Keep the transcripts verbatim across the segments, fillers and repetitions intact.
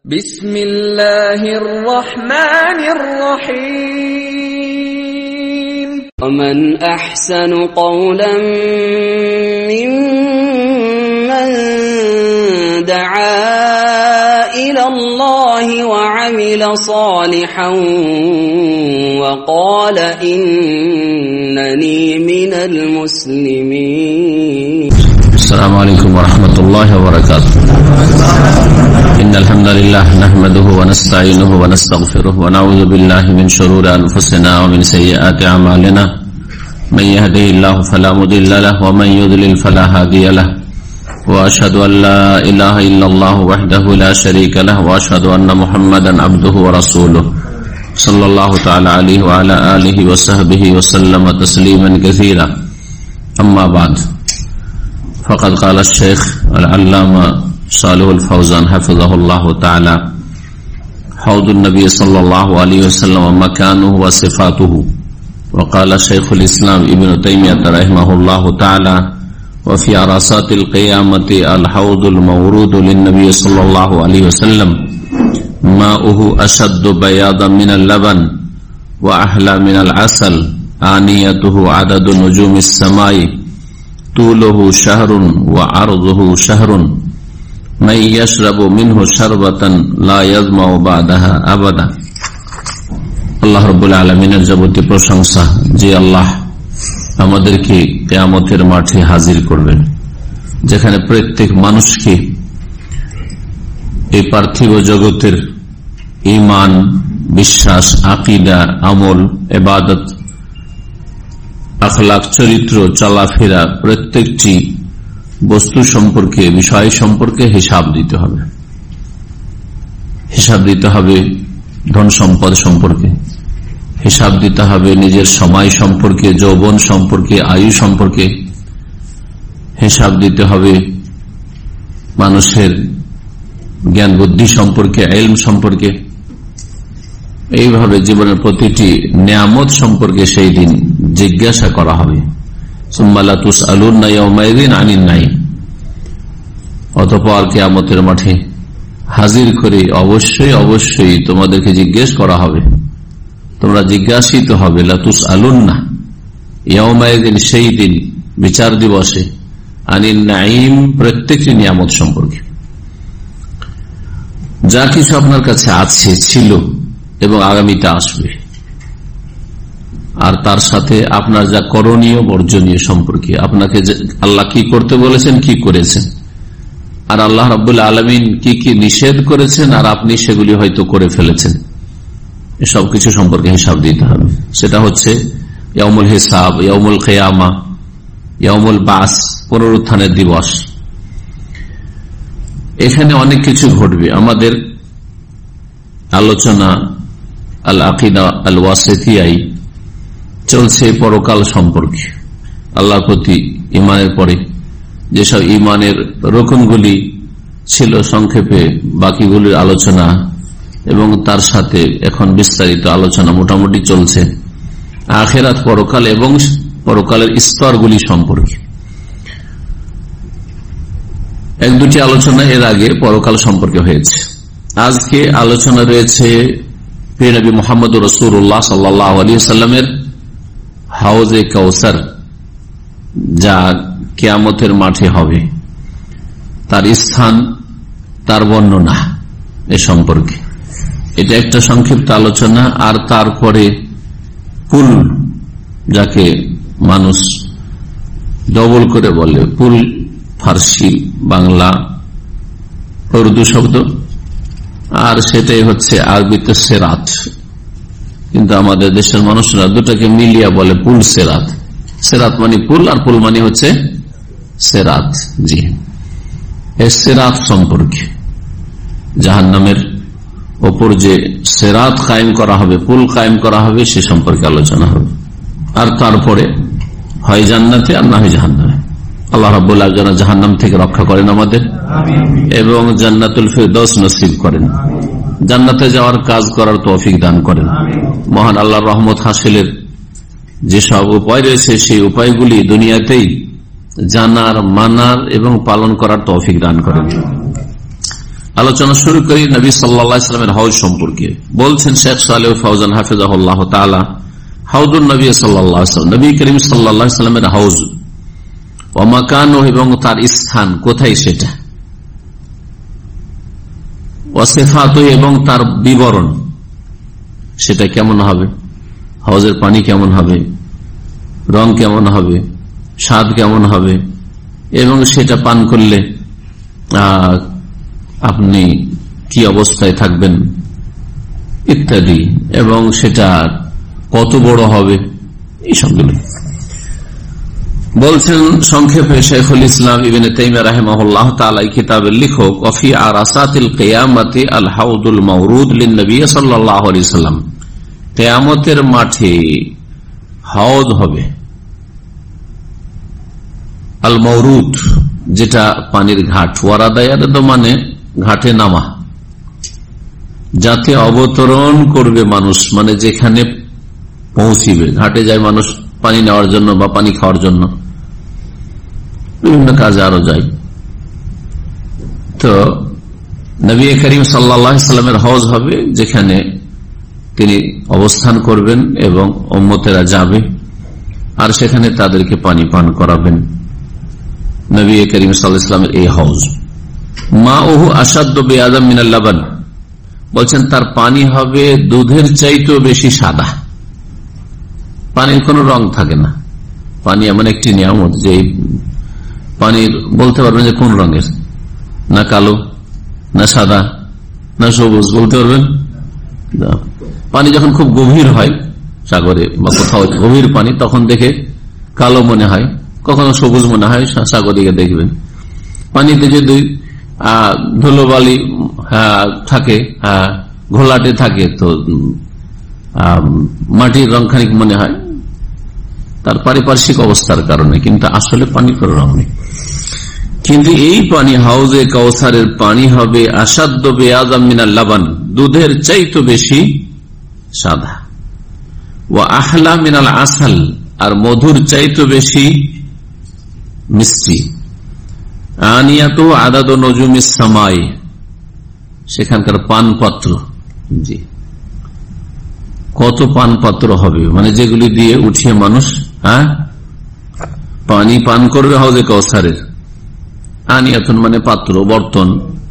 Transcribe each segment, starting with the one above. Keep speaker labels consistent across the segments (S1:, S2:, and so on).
S1: বিসমিল্লাহির রহমানির রহিম।
S2: ومن أحسن قولا ممن دعا إلى الله وعمل صالحا وقال إنني من المسلمين.
S3: السلام عليكم ورحمة الله وبركاته. إن الحمد لله نحمده ونستعينه ونستغفره ونعوذ بالله من شرور أنفسنا ومن سيئات أعمالنا من يهده الله فلا مضل له ومن يضلل فلا هادي له وأشهد أن لا إله إلا الله وحده لا شريك له وأشهد أن محمدا عبده ورسوله صلى الله تعالى عليه وعلى آله وصحبه وسلم تسليما كثيرا. أما بعد فقد قال الشيخ العلامة صالح الفوزان حفظه الله تعالى: حوض النبي صلى الله عليه وسلم مكانه وصفاته. وقال شيخ الإسلام ابن تيمية رحمه الله تعالى: وفي عرصات القيامة الحوض المورود للنبي صلى الله عليه وسلم ماؤه أشد بياضا من اللبن وأحلى من العسل آنيته عدد نجوم السماء طوله شهر وعرضه شهر من يشرب منه شربة لا يظمأ بعدها أبدا. আল্লাহ রাব্বুল আলামিনের যাবতীয় প্রশংসা, যে আল্লাহ আমাদেরকে কিয়ামতের মাঠে হাজির করবেন, যেখানে প্রত্যেক মানুষকে এই পার্থিব জগতের ঈমান, বিশ্বাস, আকীদা, আমল, ইবাদত, আখলাক, চরিত্র, চলাফেরা, প্রত্যেকটি বস্তু সম্পর্কে, বিষয় সম্পর্কে হিসাব দিতে হবে। হিসাব দিতে হবে ধন সম্পদ সম্পর্কে, হিসাব দিতে হবে নিজের সময় সম্পর্কে, যৌবন সম্পর্কে, আয়ু সম্পর্কে, হিসাব দিতে হবে মানুষের জ্ঞান বুদ্ধি সম্পর্কে, ইলম সম্পর্কে। এইভাবে জীবনের প্রতিটি নিয়ামত সম্পর্কে সেই দিন জিজ্ঞাসা করা হবে। অতঃপর কিয়ামতের মাঠে হাজির করে অবশ্যই অবশ্যই তোমাদেরকে জিজ্ঞেস করা হবে, তোমরা জিজ্ঞাসিত হবে। লাতুস আলুন্না ইয়াউমাইদিন, সেই দিন বিচার দিবসে, আনিন নাঈম, প্রত্যেকটি নিয়ামত সম্পর্কে। যা কিছু আপনার কাছে আছে, ছিল এবং আগামীতে আসবে, আর তার সাথে আপনার যা করণীয় বর্জনীয় সম্পর্কে, আপনাকে আল্লাহ কি করতে বলেছেন, কি করেছেন, আর আল্লাহ রাব্বুল আলামিন কি কি নিষেধ করেছেন আর আপনি সেগুলি হয়তো করে ফেলেছেন, এসব কিছু সম্পর্কে হিসাব দিতে হবে। সেটা হচ্ছে ইয়াউমুল হিসাব, ইয়াউমুল কিয়ামা, ইয়াউমুল বাস, পুনরুত্থানের দিবস। এখানে অনেক কিছু ঘটবে। আমাদের আলোচনা আল আকিদা আল ওয়াসিতিয়াই চলছে পরকাল সম্পর্কে। আল্লাহর প্রতি ঈমানের পরে যেসব ঈমানের রকমগুলি ছিল সংক্ষেপে বাকিগুলির আলোচনা, এবং তার সাথে এখন বিস্তারিত আলোচনা মোটামুটি চলছে আখিরাত, পরকাল এবং পরকালের স্তরগুলি সম্পর্কে। এক দুটি আলোচনা এর আগে পরকাল সম্পর্কে হয়েছে। আজকে আলোচনা রয়েছে প্রিয় নবী মুহাম্মদ রাসূলুল্লাহ সাল্লাল্লাহু আলাইহি ওয়াসাল্লামের হাউজে কাউসার, যা কিয়ামতের মাঠে হবে, তার স্থান, তার বর্ণনা এ সম্পর্কে। এটা একটা সংক্ষিপ্ত আলোচনা। আর তারপরে পুল, যাকে মানুষ ডবল করে বলে, পুল ফার্সি, বাংলা, উর্দু শব্দ, আর সেটাই হচ্ছে আরবিতে সেরাত, কিন্তু আমাদের দেশের মানুষরা দুটাকে মিলিয়া বলে পুল সেরাত। সেরাত মানে পুল, আর পুল মানে হচ্ছে সেরাত। জি, এই সেরাত সম্পর্কে, জাহান্নামের ওপর যে সেরাত কায়েম করা হবে, পুল কায়েম করা হবে, সে সম্পর্কে আলোচনা হবে। আর তারপরে হয় জান্নাতে আর না হয় জাহান্নামে। আল্লাহ রাব্বুল আলামিন জাহান্নাম থেকে রক্ষা করেন আমাদের, এবং জান্নাতুল ফিরদাউস নসিব করেন, জান্নাতে যাওয়ার কাজ করার তৌফিক দান করেন। মহান আল্লাহর রহমত হাসিলের যেসব উপায় রয়েছে, সেই উপায়গুলি দুনিয়াতেই জানার, মানার এবং পালন করার তৌফিক দান করেন। আলোচনা শুরু করি নবী সাল্লাল্লাহু আলাইহি ওয়াসাল্লামের হজ সম্পর্কে। বলছেন শেখ সালেহ ফাউজান হাফিজাহুল্লাহ তাআলা, হাউদুন নবী সাল্লাল্লাহু আলাইহি ওয়াসাল্লাম, নবী করিম সাল্লাল্লাহু আলাইহি ওয়াসাল্লামের হজ, ওয়া মাকানুহু, এবং তার স্থান কোথায় সেটা, ওয়া সিফাতুহু, এবং তার বিবরণ সেটা কেমন হবে, হজের পানি কেমন হবে, রং কেমন হবে, স্বাদ কেমন হবে, এবং সেটা পান করলে আপনি কি অবস্থায় থাকবেন ইত্যাদি, এবং সেটা কত বড় হবে, এই সবগুলো বলছেন সংক্ষেপে শাইখুল ইসলাম ইবনে তাইমিয়া রাহিমাহুল্লাহ তাআলা কিতাবের লেখক। ওয়াফি আরাসাতিল কিয়ামতি আল হাউদুল মাওরুদ লিন-নবী সাল্লাল্লাহু আলাইহি ওয়াসাল্লাম, কিয়ামতের মাঠে হাউদ হবে, আল মাওরুদ যেটা পানির ঘাট, ওয়ারাদায়াদ মানে ঘাটে নামা, যাতে অবতরণ করবে মানুষ, মানে যেখানে পৌঁছিবে। ঘাটে যায় মানুষ পানি নেওয়ার জন্য বা পানি খাওয়ার জন্য, বিভিন্ন কাজে আরো যায়। তো নবী করিম সাল্লাল্লাহু আলাইহি ওয়াসাল্লামের হজ হবে যেখানে তিনি অবস্থান করবেন এবং উম্মতেরা যাবে আর সেখানে তাদেরকে পানি পান করাবেন। নবী করিম সাল্লাল্লাহু আলাইহি ওয়াসাল্লামের এই হজ, মা ওহু আসাদ্দু বিআযাম মিনাল লাবান, বলছেন তার পানি হবে দুধের চাইতেও বেশি সাদা। পানির কোন রং থাকে না, পানি এমন একটি নিয়ামত যে পানির বলতে পারবেন যে কোন রঙের, না কালো, না সাদা, না সবুজ, বলতে পারবেন। পানি যখন খুব গভীর হয় সাগরে বা কোথাও গভীর পানি, তখন দেখে কালো মনে হয়, কখনো সবুজ মনে হয়। সাগরে দেখবেন পানিতে যদি ধুলোবালি থাকে, ঘোলাটে থাকে, তো মাটির রং খানিক মনে হয় তার পারিপার্শ্বিক অবস্থার কারণে, কিন্তু আসলে পানির কোনো রং নেই। কিন্তু এই পানি, হাউজে কাউসারের পানি হবে আসাদ্দ বিআযাম মিনাল লাবান, দুধের চাইতে বেশি সাদা, ওয়া আহলা মিনাল আসাল, আর মধুর চাইতে বেশি মিষ্টি। আনিয়াতু আদাদু নুজুমিস সামাই, সেখানকার পানপাত্র, জি কত পানপাত্র হবে, মানে যেগুলি দিয়ে উঠিয়ে মানুষ হ্যাঁ পানি পান করবে হাউজে কাউসারের। আনিয়াতুন মানে পাত্র, বর্তন,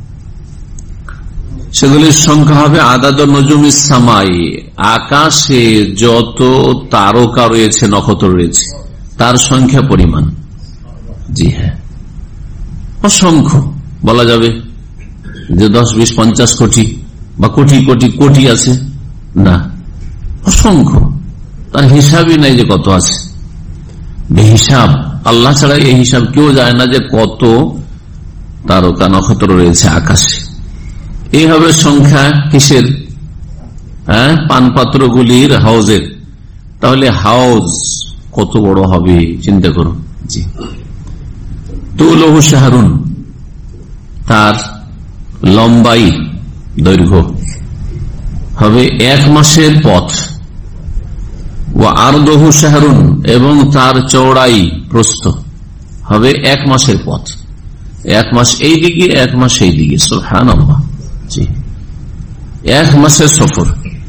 S3: সেগুলির সংখ্যা হবে আদাদু নুজুমিস সামাই, আকাশে যত তারকা রয়েছে, নক্ষত্র রয়েছে, তার সংখ্যা পরিমাণ। জি হ্যাঁ, অসংখ্য বলা যাবে যে দশ বিশ পঞ্চাশ কোটি বা কোটি কোটি কোটি আছে, না, অসংখ্য, তার হিসাবই নাই যে কত আছে, বেহিসাব। আল্লাহ ছাড়া এই হিসাব কেউ যায় না যে কত তারকা নক্ষত্র রয়েছে আকাশে। এইভাবে সংখ্যা কিসের, হ্যাঁ পানপাত্রগুলির, হাউজের। তাহলে হাউজ কত বড় হবে চিন্তা করুন। জি, তুলহু শাহরুন, তার লম্বাই দৈর্ঘ্য হবে এক মাসের পথ, ও আরদহু শাহরুন, এবং তার চওড়াই প্রস্থ হবে এক মাসের পথ, এক মাস এই দিকে এক মাস এই দিকে। সুবহানাল্লাহ, জি এক মাসের সফর।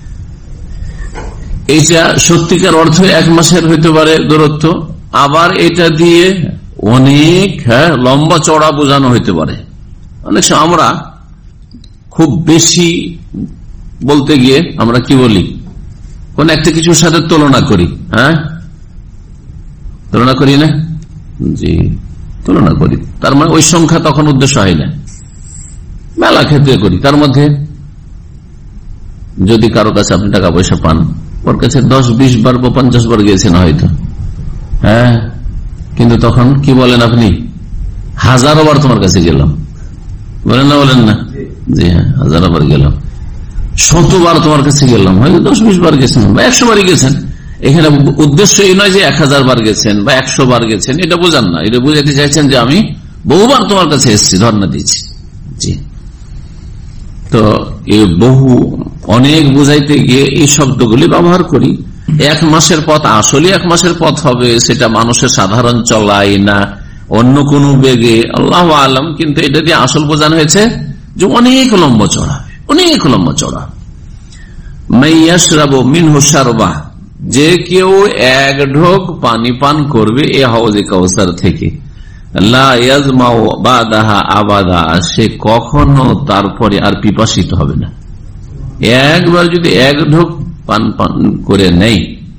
S3: এইটা সত্যিকার অর্থে এক মাসের হইতে পারে দূরত্ব, আবার এটা দিয়ে অনেক হ্যাঁ লম্বা চড়া বোঝানো হইতে পারে। অনেক সময় আমরা খুব বেশি বলতে গিয়ে আমরা কি বলি, কোন একটা কিছুর সাথে তুলনা করি, হ্যাঁ তুলনা করি না, জি তুলনা করি, তার মানে ওই সংখ্যা তখন উদ্দেশ্য হয় না, মেলা ক্ষেত্রে করি। তার মধ্যে যদি কারো কাছে আপনি টাকা পয়সা পান, ওর কাছে দশ বিশ বার বা পঞ্চাশ বার গিয়েছেন হয়তো, হ্যাঁ কিন্তু তখন কি বলেন আপনি, হাজারো বার তোমার কাছে গেলাম, বলেন না বলেন না, জি হ্যাঁ হাজারো বার গেলাম, শতবার তোমার কাছে গেলাম, হয়তো দশ বিশ বার গেছেন বা একশো বারই গেছেন। এখানে উদ্দেশ্য এই নয় যে এক হাজার বার গেছেন বা একশো বার গেছেন, এটা বোঝান না, এটা বুঝাতে চাইছেন যে আমি বহুবার তোমার কাছে এসেছি, ধর্ণা দিয়েছি। জি, তো এই বহু অনেক বুঝাইতে গিয়ে এই শব্দগুলি ব্যবহার করি। এক মাসের পথ আসলে এক মাসের পথ হবে, সেটা মানুষের সাধারণ চলাই না অন্য কোন বেগে, আল্লাহু আলাম, কিন্তু এটা দিয়ে আসল বোঝানো হয়েছে যে অনেক লম্বা চড়া, অনেক লম্বা চড়া। মাইয়াশরাবু মিনহু শারবা, যে কেউ এক ঢোক পানি পান করবে এ হাউজে কাউসার থেকে, লা ইয়াজমাউ বাদাহা আবাদা, সে কখনো তারপরে আর পিপাসিত হবে না। একবার যদি এক ঢোক পান পান করে নেই,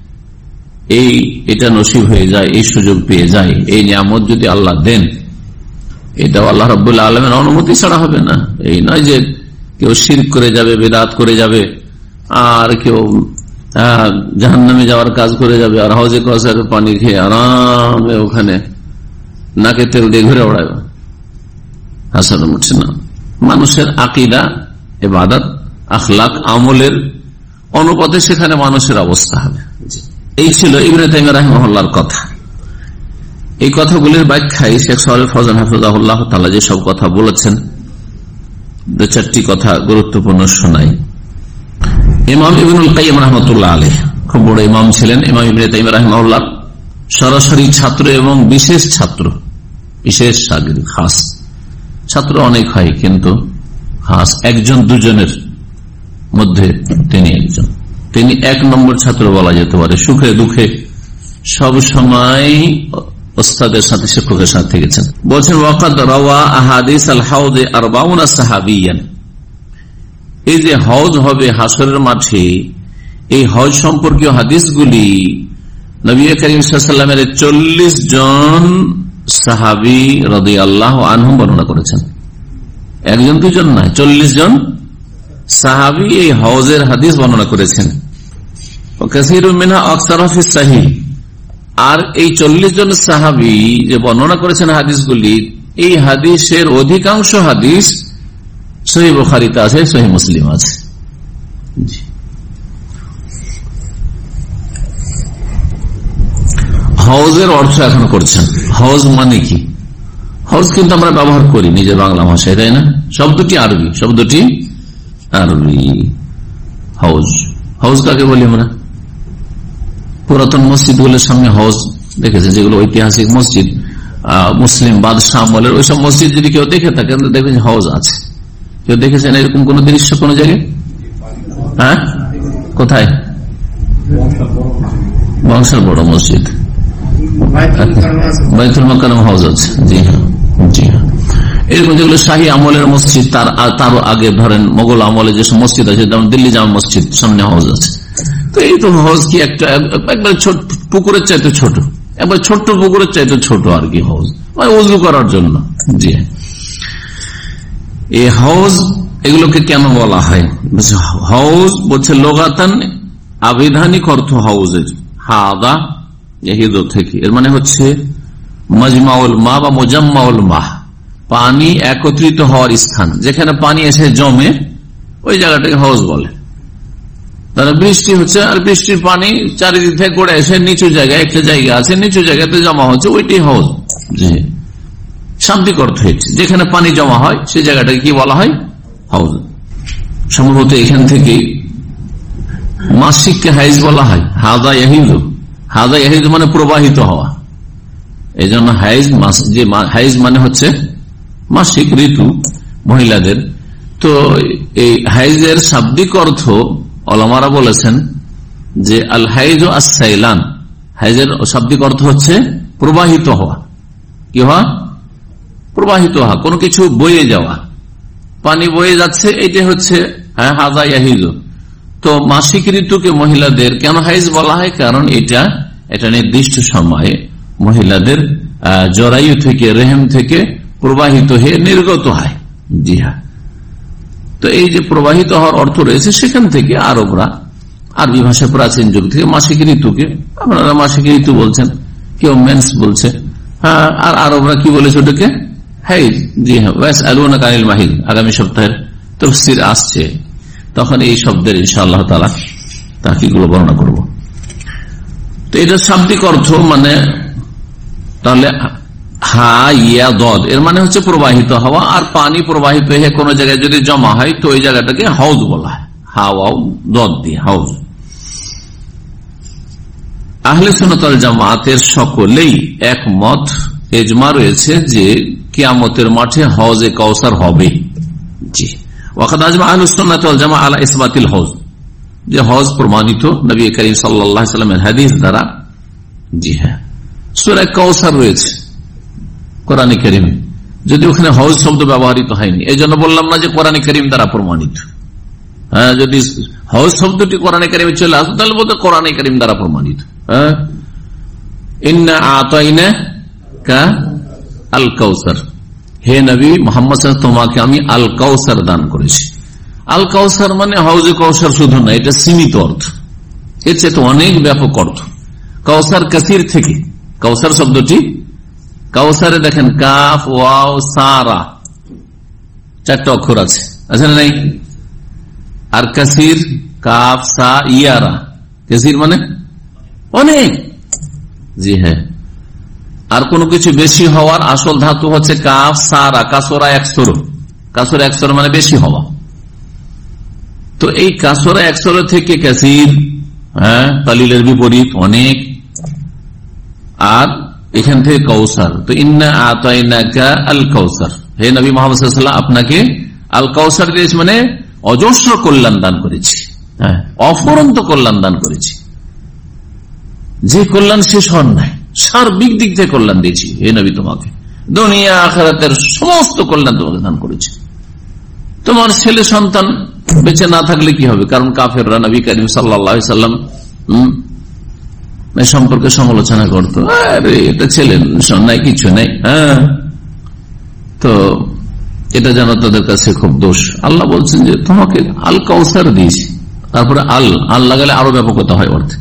S3: এই এটা নসিব হয়ে যায়, এই সুযোগ পেয়ে যায়, এই নিয়ামত যদি আল্লাহ দেন, এটাও আল্লাহ রাব্বুল আলামিনের অনুমতি ছাড়া হবে না। এই নয় যে কেউ শিরক করে যাবে, বিদআত করে যাবে, আর কেউ জাহান্নামে যাওয়ার কাজ করে যাবে, আর হাউজে কাউসারের পানি খেয়ে আরামে ওখানে নাকে তেল দিয়ে ঘুরে ওড়াবে, হাসানো উঠছে না। মানুষের আকীদা, ইবাদত, আখলাক, আমলের অনুপাতে সেখানে মানুষের অবস্থা হবে। এই ছিল ইবনে তাইমিয়া রাহিমাহুল্লাহর কথা। এই কথাগুলির ব্যাখ্যায় শেখ সালেহ ফওজান হাফিজাহুল্লাহ তাআলা যে সব কথা বলেছেন, দু চারটি কথা গুরুত্বপূর্ণ শোনাই। ইমাম ইবনুল কাইয়িম রাহমাতুল্লাহ আলাইহি খুব বড় ইমাম ছিলেন। ইমাম ইবনে তাইমিয়া রাহিমাহুল্লাহ সরাসরি ছাত্র এবং বিশেষ ছাত্র, বিশেষ শাগির্দ, খাস ছাত্র অনেক হয়, কিন্তু খাস একজন দুজনের মধ্যে তিনি একজন। তিনি এক নম্বর ছাত্র বলা যেতে পারে। সুখে দুঃখে সব সময় ওস্তাদের সাথে, শিক্ষকের সাথে থেকেছেন। বলছেন ওয়াকাদ রাওয়া আহাদিস আল হাউজ আরবাউনা সাহাবিয়ান, এই যে হজ হবে হাসরের মাঠে, এই হজ সম্পর্কীয় হাদিসগুলি নবী করিম সাল্লাল্লাহু আলাইহি ওয়াসাল্লামের চল্লিশ জন সাহাবী রাদিয়াল্লাহু আনহুম বর্ণনা করেছেন। একজন দুজন নয়, চল্লিশ জন সাহাবী এই হজের হাদিস বর্ণনা করেছেন। কাসীরুম মিনহা আকসারু ফিস সাহিহ, আর এই চল্লিশ জন সাহাবী যে বর্ণনা করেছেন হাদিসগুলি, এই হাদিসের অধিকাংশ হাদিস সহিহ বুখারীতে আছে, সহিহ মুসলিম আছে। হজের অর্থ এখন করছেন। হজ মানে কি? হজ কিন্তু আমরা ব্যবহার করি নিজের বাংলা ভাষায়, তাই না? শব্দটি আরবি, শব্দটি আরবি। হজ, হজ কাকে বলি আমরা? পুরাতন মসজিদগুলোর সামনে হজ দেখেছে, যেগুলো ঐতিহাসিক মসজিদ, মুসলিম বাদশাহ আমলের ওইসব মসজিদ যদি কেউ দেখে থাকেন, দেখবেন হজ আছে। কেউ দেখেছেন এরকম কোন দৃশ্য কোন জায়গায়? হ্যাঁ, কোথায়? বংশের বড় মসজিদ বাইতুল মুকাররম হজ আছে। জি হ্যাঁ, জি হ্যাঁ। এরকম যেগুলো শাহী আমলের মসজিদ, তার তারও আগে ধরেন মোগল আমলে যেসব মসজিদ আছে, যেমন দিল্লি জামা মসজিদ, সামনে হজ আছে। তো এই তো হজ কি একটা একবার ছোট পুকুরের চাইতে ছোট, একবার ছোট্ট পুকুরের চাইতে ছোট আর কি হজ, মানে ওযু করার জন্য। জি হ্যাঁ, এই হজ এগুলোকে কেন বলা হয়? হজ বলছে লোগাতান, আবিধানিক অর্থ হউজের হাদা ইয়াহিদ থেকে, এর মানে হচ্ছে মাজমাউল মা বা মুজাম্মাউল মাহ, পানি একত্রিত হওয়ার স্থান, যেখানে পানি এসে জমে ওই জায়গাটাকে হজ বলে। তাহলে বৃষ্টি হচ্ছে, আর বৃষ্টির পানি চারিদিক থেকে গড়ে এসে নিচু জায়গায়, একটা জায়গা আছে নিচু জায়গাতে জমা হচ্ছে, ওইটাই হজ। জি, শাব্দিক অর্থ হচ্ছে যেখানে পানি জমা হয় সেই জায়গাটাকে কি বলা হয়? হজ। সম্ভবত এখান থেকে মাসিককে হাইজ বলা হয়। হাদা ইয়াহিদ, হাদা ইয়াহিদ মানে প্রবাহিত হওয়া। এই জন্য হাইজ, যে হাইজ মানে হচ্ছে মাসিক ঋতু মহিলাদের। তো এই হাইজের শাব্দিক অর্থ ওলামারা বলেছেন যে আল হাইজ আস-সাইলান, হাইজের শাব্দিক অর্থ হচ্ছে প্রবাহিত হওয়া। কি হওয়া? প্রবাহিত হওয়া, কোনো কিছু বয়ে যাওয়া, পানি বয়ে যাচ্ছে, এইটা হচ্ছে হাদা ইয়াহিদ। তো মাসিক ঋতুকে মহিলাদের কেন হাইজ বলা হয়? কারণ এটা এটা নির্দিষ্ট সময়ে মহিলাদের জরায়ু থেকে, রেহেম থেকে প্রবাহিত হয়ে নির্গত হয়। জি হ্যাঁ, তো এই যে প্রবাহিত হওয়ার অর্থ রয়েছে, সেখান থেকে আরবরা আরবি ভাষা প্রাচীন যুগ থেকে মাসিক ঋতুকে, আপনারা মাসিক ঋতু বলছেন, কেউ মেন্স বলছে, হ্যাঁ, আর আরবরা কি বলেছে ওটাকে? হাইজ। জি হ্যাঁ, ওয়াস আলুনা কানিল মাহিদ, আগামী সপ্তাহের তাফসীর আসছে, তখন এই শব্দের ইনশাআল্লাহ তাআলা তাহকিকগুলো বর্ণনা করব। তো এটা শাব্দিক অর্থ, মানে তাহলে হা ইয়া দদ, এর মানে হচ্ছে প্রবাহিত হওয়া। আর পানি প্রবাহিত হয়ে কোন জায়গায় যদি জমা হয় তো ওই জায়গাটাকে হাউজ বলা হয়, হা ওয়াও দদ দিয়ে হাউজ। আহলে সুন্নাত ওয়াল জামাতের সকলেই একমত, ইজমা রয়েছে যে কিয়ামতের মাঠে হাউজে কাউসার হবে। জি ওয়াকাদ আজমা আহলুস সুন্নাহ ওয়াল জামাআহ আলা ইসবাতিল হওজ, যে হজ প্রমাণিত নবী করিম সাল্লাল্লাহু আলাইহি ওয়াসাল্লামের হাদিস দ্বারা। জি হ্যাঁ, সূরা কাউসার রয়েছে কোরআনে কারিমে, যদি ওখানে হজ শব্দ ব্যবহৃত হয়নি, এই জন্য বললাম না যে কোরআনে কারিম দ্বারা প্রমাণিত। হ্যাঁ, যদি হজ শব্দটি কোরআনে কারিমে চলে আসতো তাহলে বলতে কোরআনে কারিম দ্বারা প্রমাণিত। হ্যাঁ, ইন্না আতাইনাকা আল কাউসার, হে নবী মুহাম্মদ সাল্লাল্লাহু আলাইহি ওয়াসাল্লাম, তোমাকে আমি আল কাউসার দান করেছি। আল কাউসার মানে হাউজে কাউসার শুধু না, এটা সীমিত অর্থ, এর চেয়ে তো অনেক ব্যাপক অর্থ। কাউসার কাসির থেকে, কাউসার শব্দটি কাউসারে দেখেন কাফ ওয়াও সারা চারটা অক্ষর আছে, আছে না নাই? আর কাসির কাফ সা ইয়ারা, কাসির মানে অনেক। জি হ্যাঁ, আর কোনো কিছু বেশি হওয়ার আসল ধাতু হচ্ছে কাফ সারা, কাসরা একসর, কাসরা একসর মানে বেশি হওয়া। তো এই কাসরা একসর থেকে কাসির, হ্যাঁ কালিলের বিপরীত অনেক, আর এখান থেকে কাউসার। তো ইন্না আতাইনাকা আল কাউসার, হে নবী মুহাম্মদ সাল্লাল্লাহু আলাইহি ওয়াসাল্লাম, আপনাকে আল কাউসার দিয়েছি, মানে অজস্র কল্যাণ দান করেছি, হ্যাঁ অফুরন্ত কল্যাণ দান করেছি, যে কল্যাণ শেষ হন নাই, সার্বিক দিক থেকে কল্যাণ দিয়েছি হে নবী তোমাকে, দুনিয়া আখিরাতের সমস্ত কল্যাণ তোমাকে দান করেছি। তোমার ছেলে সন্তান বেঁচে না থাকলে কি হবে? কারণ কাফেররা নবী করিম সাল্লাল্লাহু আলাইহি ওয়াসাল্লাম সম্পর্কে সমালোচনা করতো, আরে এটা ছেলে নাই, কিছু নাই। হ্যাঁ, তো এটা যেন তাদের কাছে খুব দোষ। আল্লাহ বলছেন যে তোমাকে আল কাউসার দিয়েছি, তারপরে আল আল লাগালে আরো ব্যাপকতা হয় অর্থে।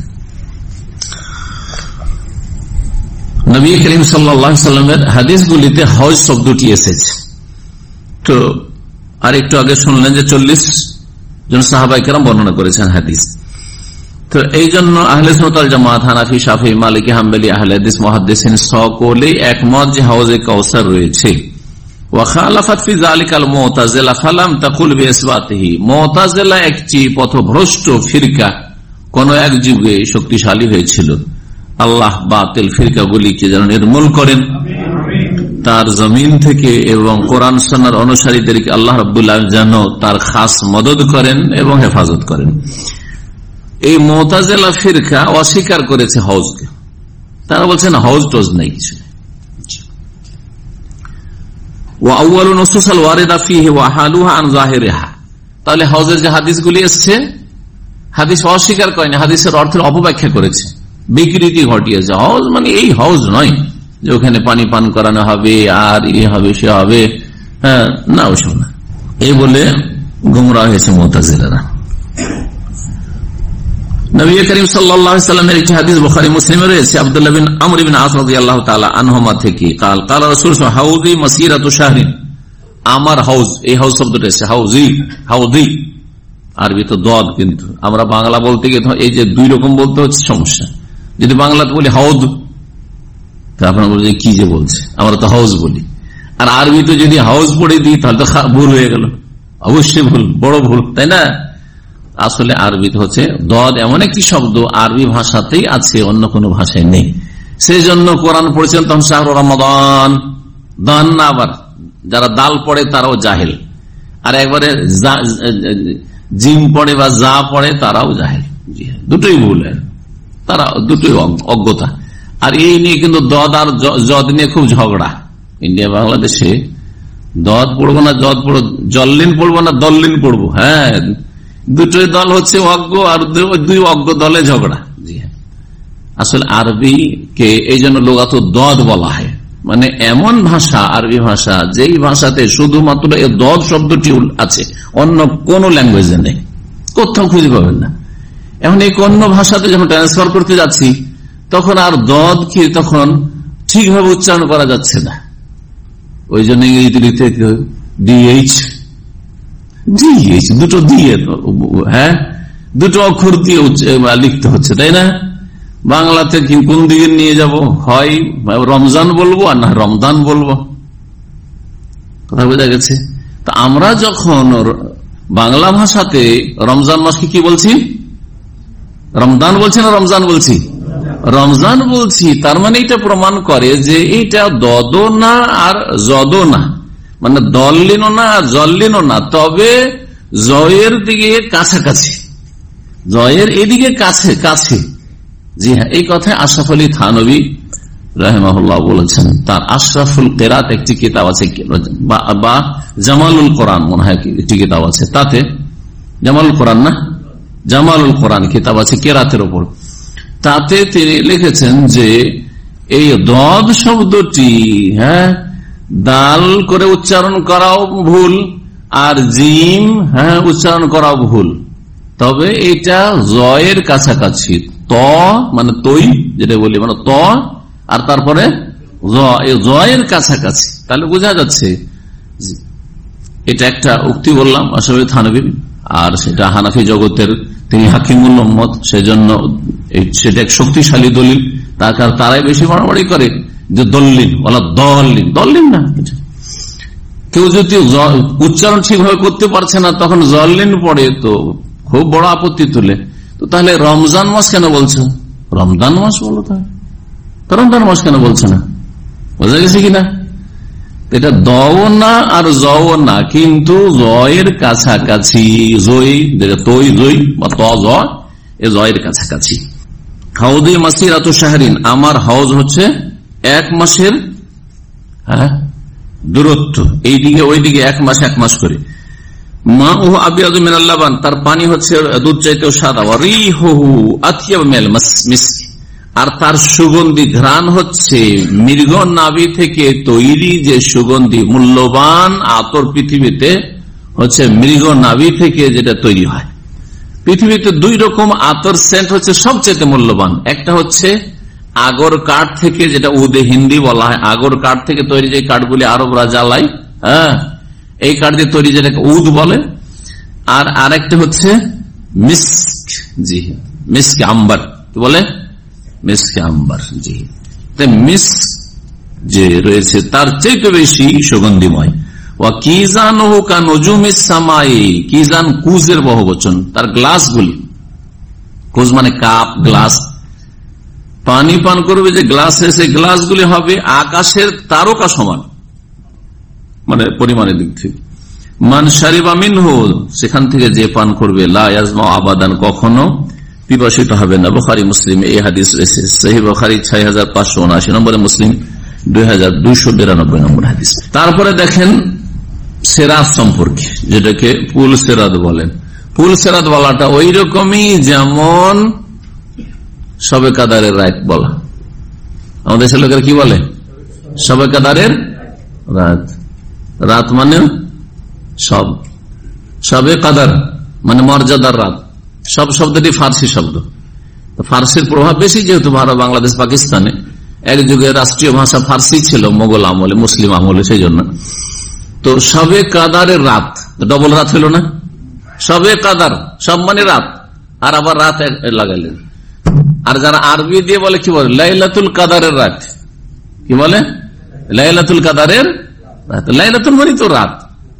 S3: নবী করিম সাল্লাল্লাহু আলাইহি ওয়াসাল্লামের হাদিসগুলিতে হজ শব্দটি এসেছে। তো আর একটু আগে শুনলেন যে চল্লিশ জন সাহাবায়ে কেরাম বর্ণনা করেছেন হাদিস। তো এই জন্য আহলে সুন্নাত ওয়াল জামাত, হানাফি, শাফিঈ, মালিকি, হাম্বলি, আহলে হাদিস, মুহাদ্দিসিন সকলেই একমত যে হাউজে কাউসার রয়েছে। ওয়া খালাফাত ফি যালিকাল মুতাজিলা ফালাম তাকুল বিইসবাতিহি, মুতাজিলা একটি পথভ্রষ্ট ফিরকা কোন এক যুগে শক্তিশালী হয়েছিল। আল্লাহ বাতিল ফিরকাগুলিকে যেন নির্মূল করেন তার জমিন থেকে, এবং কোরআন সুন্নাহর অনুসারীদেরকে আল্লাহ রাব্বুল আলামিন যেন তার খাস মদদ করেন এবং হেফাজত করেন। এই মুতাজিলা ফিরকা অস্বীকার করেছে হজকে, তারা বলছেন হজ টোজ নেই কিছু। ওয়া আউয়ালু নুসুসাল ওয়ারিদা ফীহি ওয়া হালুহা আন যাহিরিহা, তাহলে হজের যে হাদিসগুলি এসেছে, হাদিস অস্বীকার করেনি, হাদিসের অর্থের অপব্যাখ্যা করেছে, বিকৃতি ঘটিয়েছে। হজ মানে এই হজ নয় যে ওখানে পানি পান করানো হবে আর ইয়ে হবে সে হবে, হ্যাঁ না, ওসব না, এই বলে গুমরাহ হয়েছে মুতাজিলারা। নবী করিম সাল্লাল্লাহু আলাইহি ওয়াসাল্লামের একটি হাদিস বুখারী মুসলিমে রয়েছে, আব্দুল্লাহ বিন আমর ইবনে আস রাদিয়াল্লাহু তাআলা আনহুমা থেকে, قال قال রাসূল হাউযি মাসিরাতু শাহরিন, আমার হাউজ, এই হাউজ শব্দটা এসেছে হাউজি, হাউদি আরবি তো দদ, কিন্তু আমরা বাংলা বলতে গিয়ে এই যে দুই রকম বলতে হচ্ছে সমস্যা। যদি বাংলাতে বলি হাউদ, তা আপনারা বলছেন কি যে বলছে, আমরা তো হাউজ বলি, আর আরবিতে যদি হাউজ পড়ে দিই তাহলে তো ভুল হয়ে গেল, অবশ্যই ভুল, বড় ভুল, তাই না? আসলে আরবিতে হচ্ছে দদ এমন একটি শব্দ আরবি ভাষাতেই আছে, অন্য কোনো ভাষায় নেই। সেই জন্য কোরআন পড়েছেন তখন শাহরু রমাদান, দান না, আবার যারা দাল পড়ে তারাও জাহেল, আর একবারে জিম পড়ে বা যা পড়ে তারাও জাহেল, দুটোই ভুল, তারা দুটোই অজ্ঞতা। আর এই নিয়ে কিন্তু দদ আর জদ নিয়ে খুব ঝগড়া ইন্ডিয়া বাংলাদেশে। দদ পড়বো না জদ পড়বো, জল্লিন পড়বো না দল্লিন পড়বো, হ্যাঁ দুটোই দল হচ্ছে অজ্ঞ, আর দুই অজ্ঞ দলে ঝগড়া। জি হ্যাঁ, আসলে আরবি কে এই জন্য লোগাতো দদ বলা হয়, মানে এমন ভাষা আরবি ভাষা যেই ভাষাতে শুধুমাত্র এই দদ শব্দটি আছে, অন্য কোন ল্যাঙ্গুয়েজে নেই, কোথাও খুঁজে পাবেন না। এখন এই অন্য ভাষাতে যখন ট্রান্সফার করতে যাচ্ছি তখন আর দদ কে তখন ঠিকভাবে উচ্চারণ করা যাচ্ছে না, ওই জন্য ইংরেজিতে লিখতে ডিএইচ ডিএইচ দুটো দিয়ে, হ্যাঁ দুটো অক্ষর দিয়ে লিখতে হচ্ছে, তাই না? বাংলাতে কোন দিকে নিয়ে যাব, হয় রমজান বলবো আর না রমজান বলবো, কথা বোঝা গেছে? তা আমরা যখন বাংলা ভাষাতে রমজান মাসকে কি বলছি, রমজান বলছি না রমজান বলছি, রমজান বলছি, তার মানে এটা প্রমাণ করে যে এইটা দদও না আর জদও না, মানে দল্লিনও না জল্লিনও না, তবে জয়ের দিকে কাছাকাছি, জয়ের এদিকে কাছে কাছে। জি হ্যাঁ, এই কথায় আশরাফ আলী থানভী রাহিমাহুল্লাহ বলেছেন। তার আশরাফুল কেরাত একটি কিতাব আছে, বা জামালুল কোরআন মনে হয় একটি কিতাব আছে, তাতে জামালুল কোরআন না জামালুল কোরআন কিতাব আছে কেরাতের উপর। তাতে তিনি লিখেছেন যে এই দদ শব্দটি হ্যাঁ দাল করে উচ্চারণ করাও ভুল, আর জিম হ্যাঁ উচ্চারণ করাও ভুল, তবে এটা জয়ের কাছাকাছি। ত মানে তৈ যেটা বলি, মানে ত আর তারপরে জয়ের কাছাকাছি, তাহলে বোঝা যাচ্ছে এটা একটা উক্তি বললাম আশরাফ থানভী, আর সেটা হানাফি জগতের তিনি হাকিমুল উম্মত, সেজন্য সেটা এক শক্তিশালী দলিল। তার কারণ তারাই বেশি বাড়াবাড়ি করে যে দল্লিন বলা, দল্লিন দল্লিন না। কেউ যদি উচ্চারণ ঠিকভাবে করতে পারছে না তখন জল্লিন পড়ে তো খুব বড় আপত্তি তুলে। তো তাহলে রমজান মাস কেন বলছো? রমজান মাস বলো, তাহলে রমজান মাস কেন বলছো না? বোঝা গেছে কিনা? এটা দও না আর জও না, কিন্তু জয়ের কাছাকাছি, জয় তৈ জয় বা ত জ এ জয়ের কাছাকাছি। হাউদি মাসিরাতু শাহরিন, আমার হাউজ হচ্ছে এক মাসের হ্যাঁ দূরত্ব, এইদিকে ওইদিকে এক মাস এক মাস করে। মা ও আবিয়াদু মিনাল লাবান, তার পানি হচ্ছে দুধ চাইতেও সাদা। রিহুহু আতিয়াব মিনাল মিস্ক, আর তার সুগন্ধি ঘ্রাণ হচ্ছে মৃগ নাভি থেকে তৈরি যে সুগন্ধি মূল্যবান আতর পৃথিবীতে হচ্ছে মৃগ নাভি থেকে যেটা তৈরি হয়। পৃথিবীতে দুই রকম আতর সেন্ট হচ্ছে সবচেয়ে মূল্যবান, একটা হচ্ছে আগর কাঠ থেকে, যেটা উদে হিন্দি বলা হয়, আগর কাঠ থেকে তৈরি যে কাঠগুলি আরবরা জ্বালায়, হ্যাঁ এই কাঠ দিয়ে তৈরি যেটাকে উদ বলে। আর আরেকটা হচ্ছে মিস্ক, জি মিস্ক আম্বার, কি বলে মিস্ক আম্বার, জি মিস্ক যে রয়েছে তার চেয়ে বেশি সুগন্ধিময়। ও কিজান ও কানুজুমিস সামাই, কিজান কুজের বহুবচন, তার গ্লাসগুলি, কুজ মানে কাপ গ্লাস, পানি পান করবে যে গ্লাস, সেই গ্লাসগুলি হবে আকাশের তারকা সমান, মানে পরিমাণের দিক থেকে। মান শারিবা মিনহু, সেখান থেকে যে পান করবে লা ইয়াজমা আবাদান, কখনো পিপাসিত হবে না। বুখারী মুসলিম এই হাদিস রয়েছে, সহিহ বুখারী ছয় হাজার পাঁচশো উনআশি নম্বরে, মুসলিম দুই হাজার দুইশো বিরানব্বই নম্বর হাদিস। তারপরে দেখেন সেরাত সম্পর্কে, যেটাকে পুল সেরাত বলেন। পুল সেরাত বলাটা ওই রকমই যেমন শবে কাদারের রাত বলা। আমাদের দেশের লোকের কি বলে? শবে কাদারের রাত। রাত মানে সব, শবে কাদার মানে মর্যাদার রাত। সব শব্দটি ফার্সি শব্দ, ফার্সির প্রভাব বেশি, যেহেতু ভারত বাংলাদেশ পাকিস্তানে এক যুগে রাষ্ট্রীয় ভাষা ফার্সি ছিল, মোগল আমলে মুসলিম আমলে, সেই জন্য। তো শবে কাদারের রাত, ডবল রাত হলো না, শবে কাদার সব মানে রাত, আর আবার রাত লাগাইলেন। আর যারা আরবি দিয়ে বলে কি বলে? লাইলাতুল কাদারের রাত, কি বলে? লাইলাতুল কাদারের রাত, লাইলাতুল মানে তো রাত।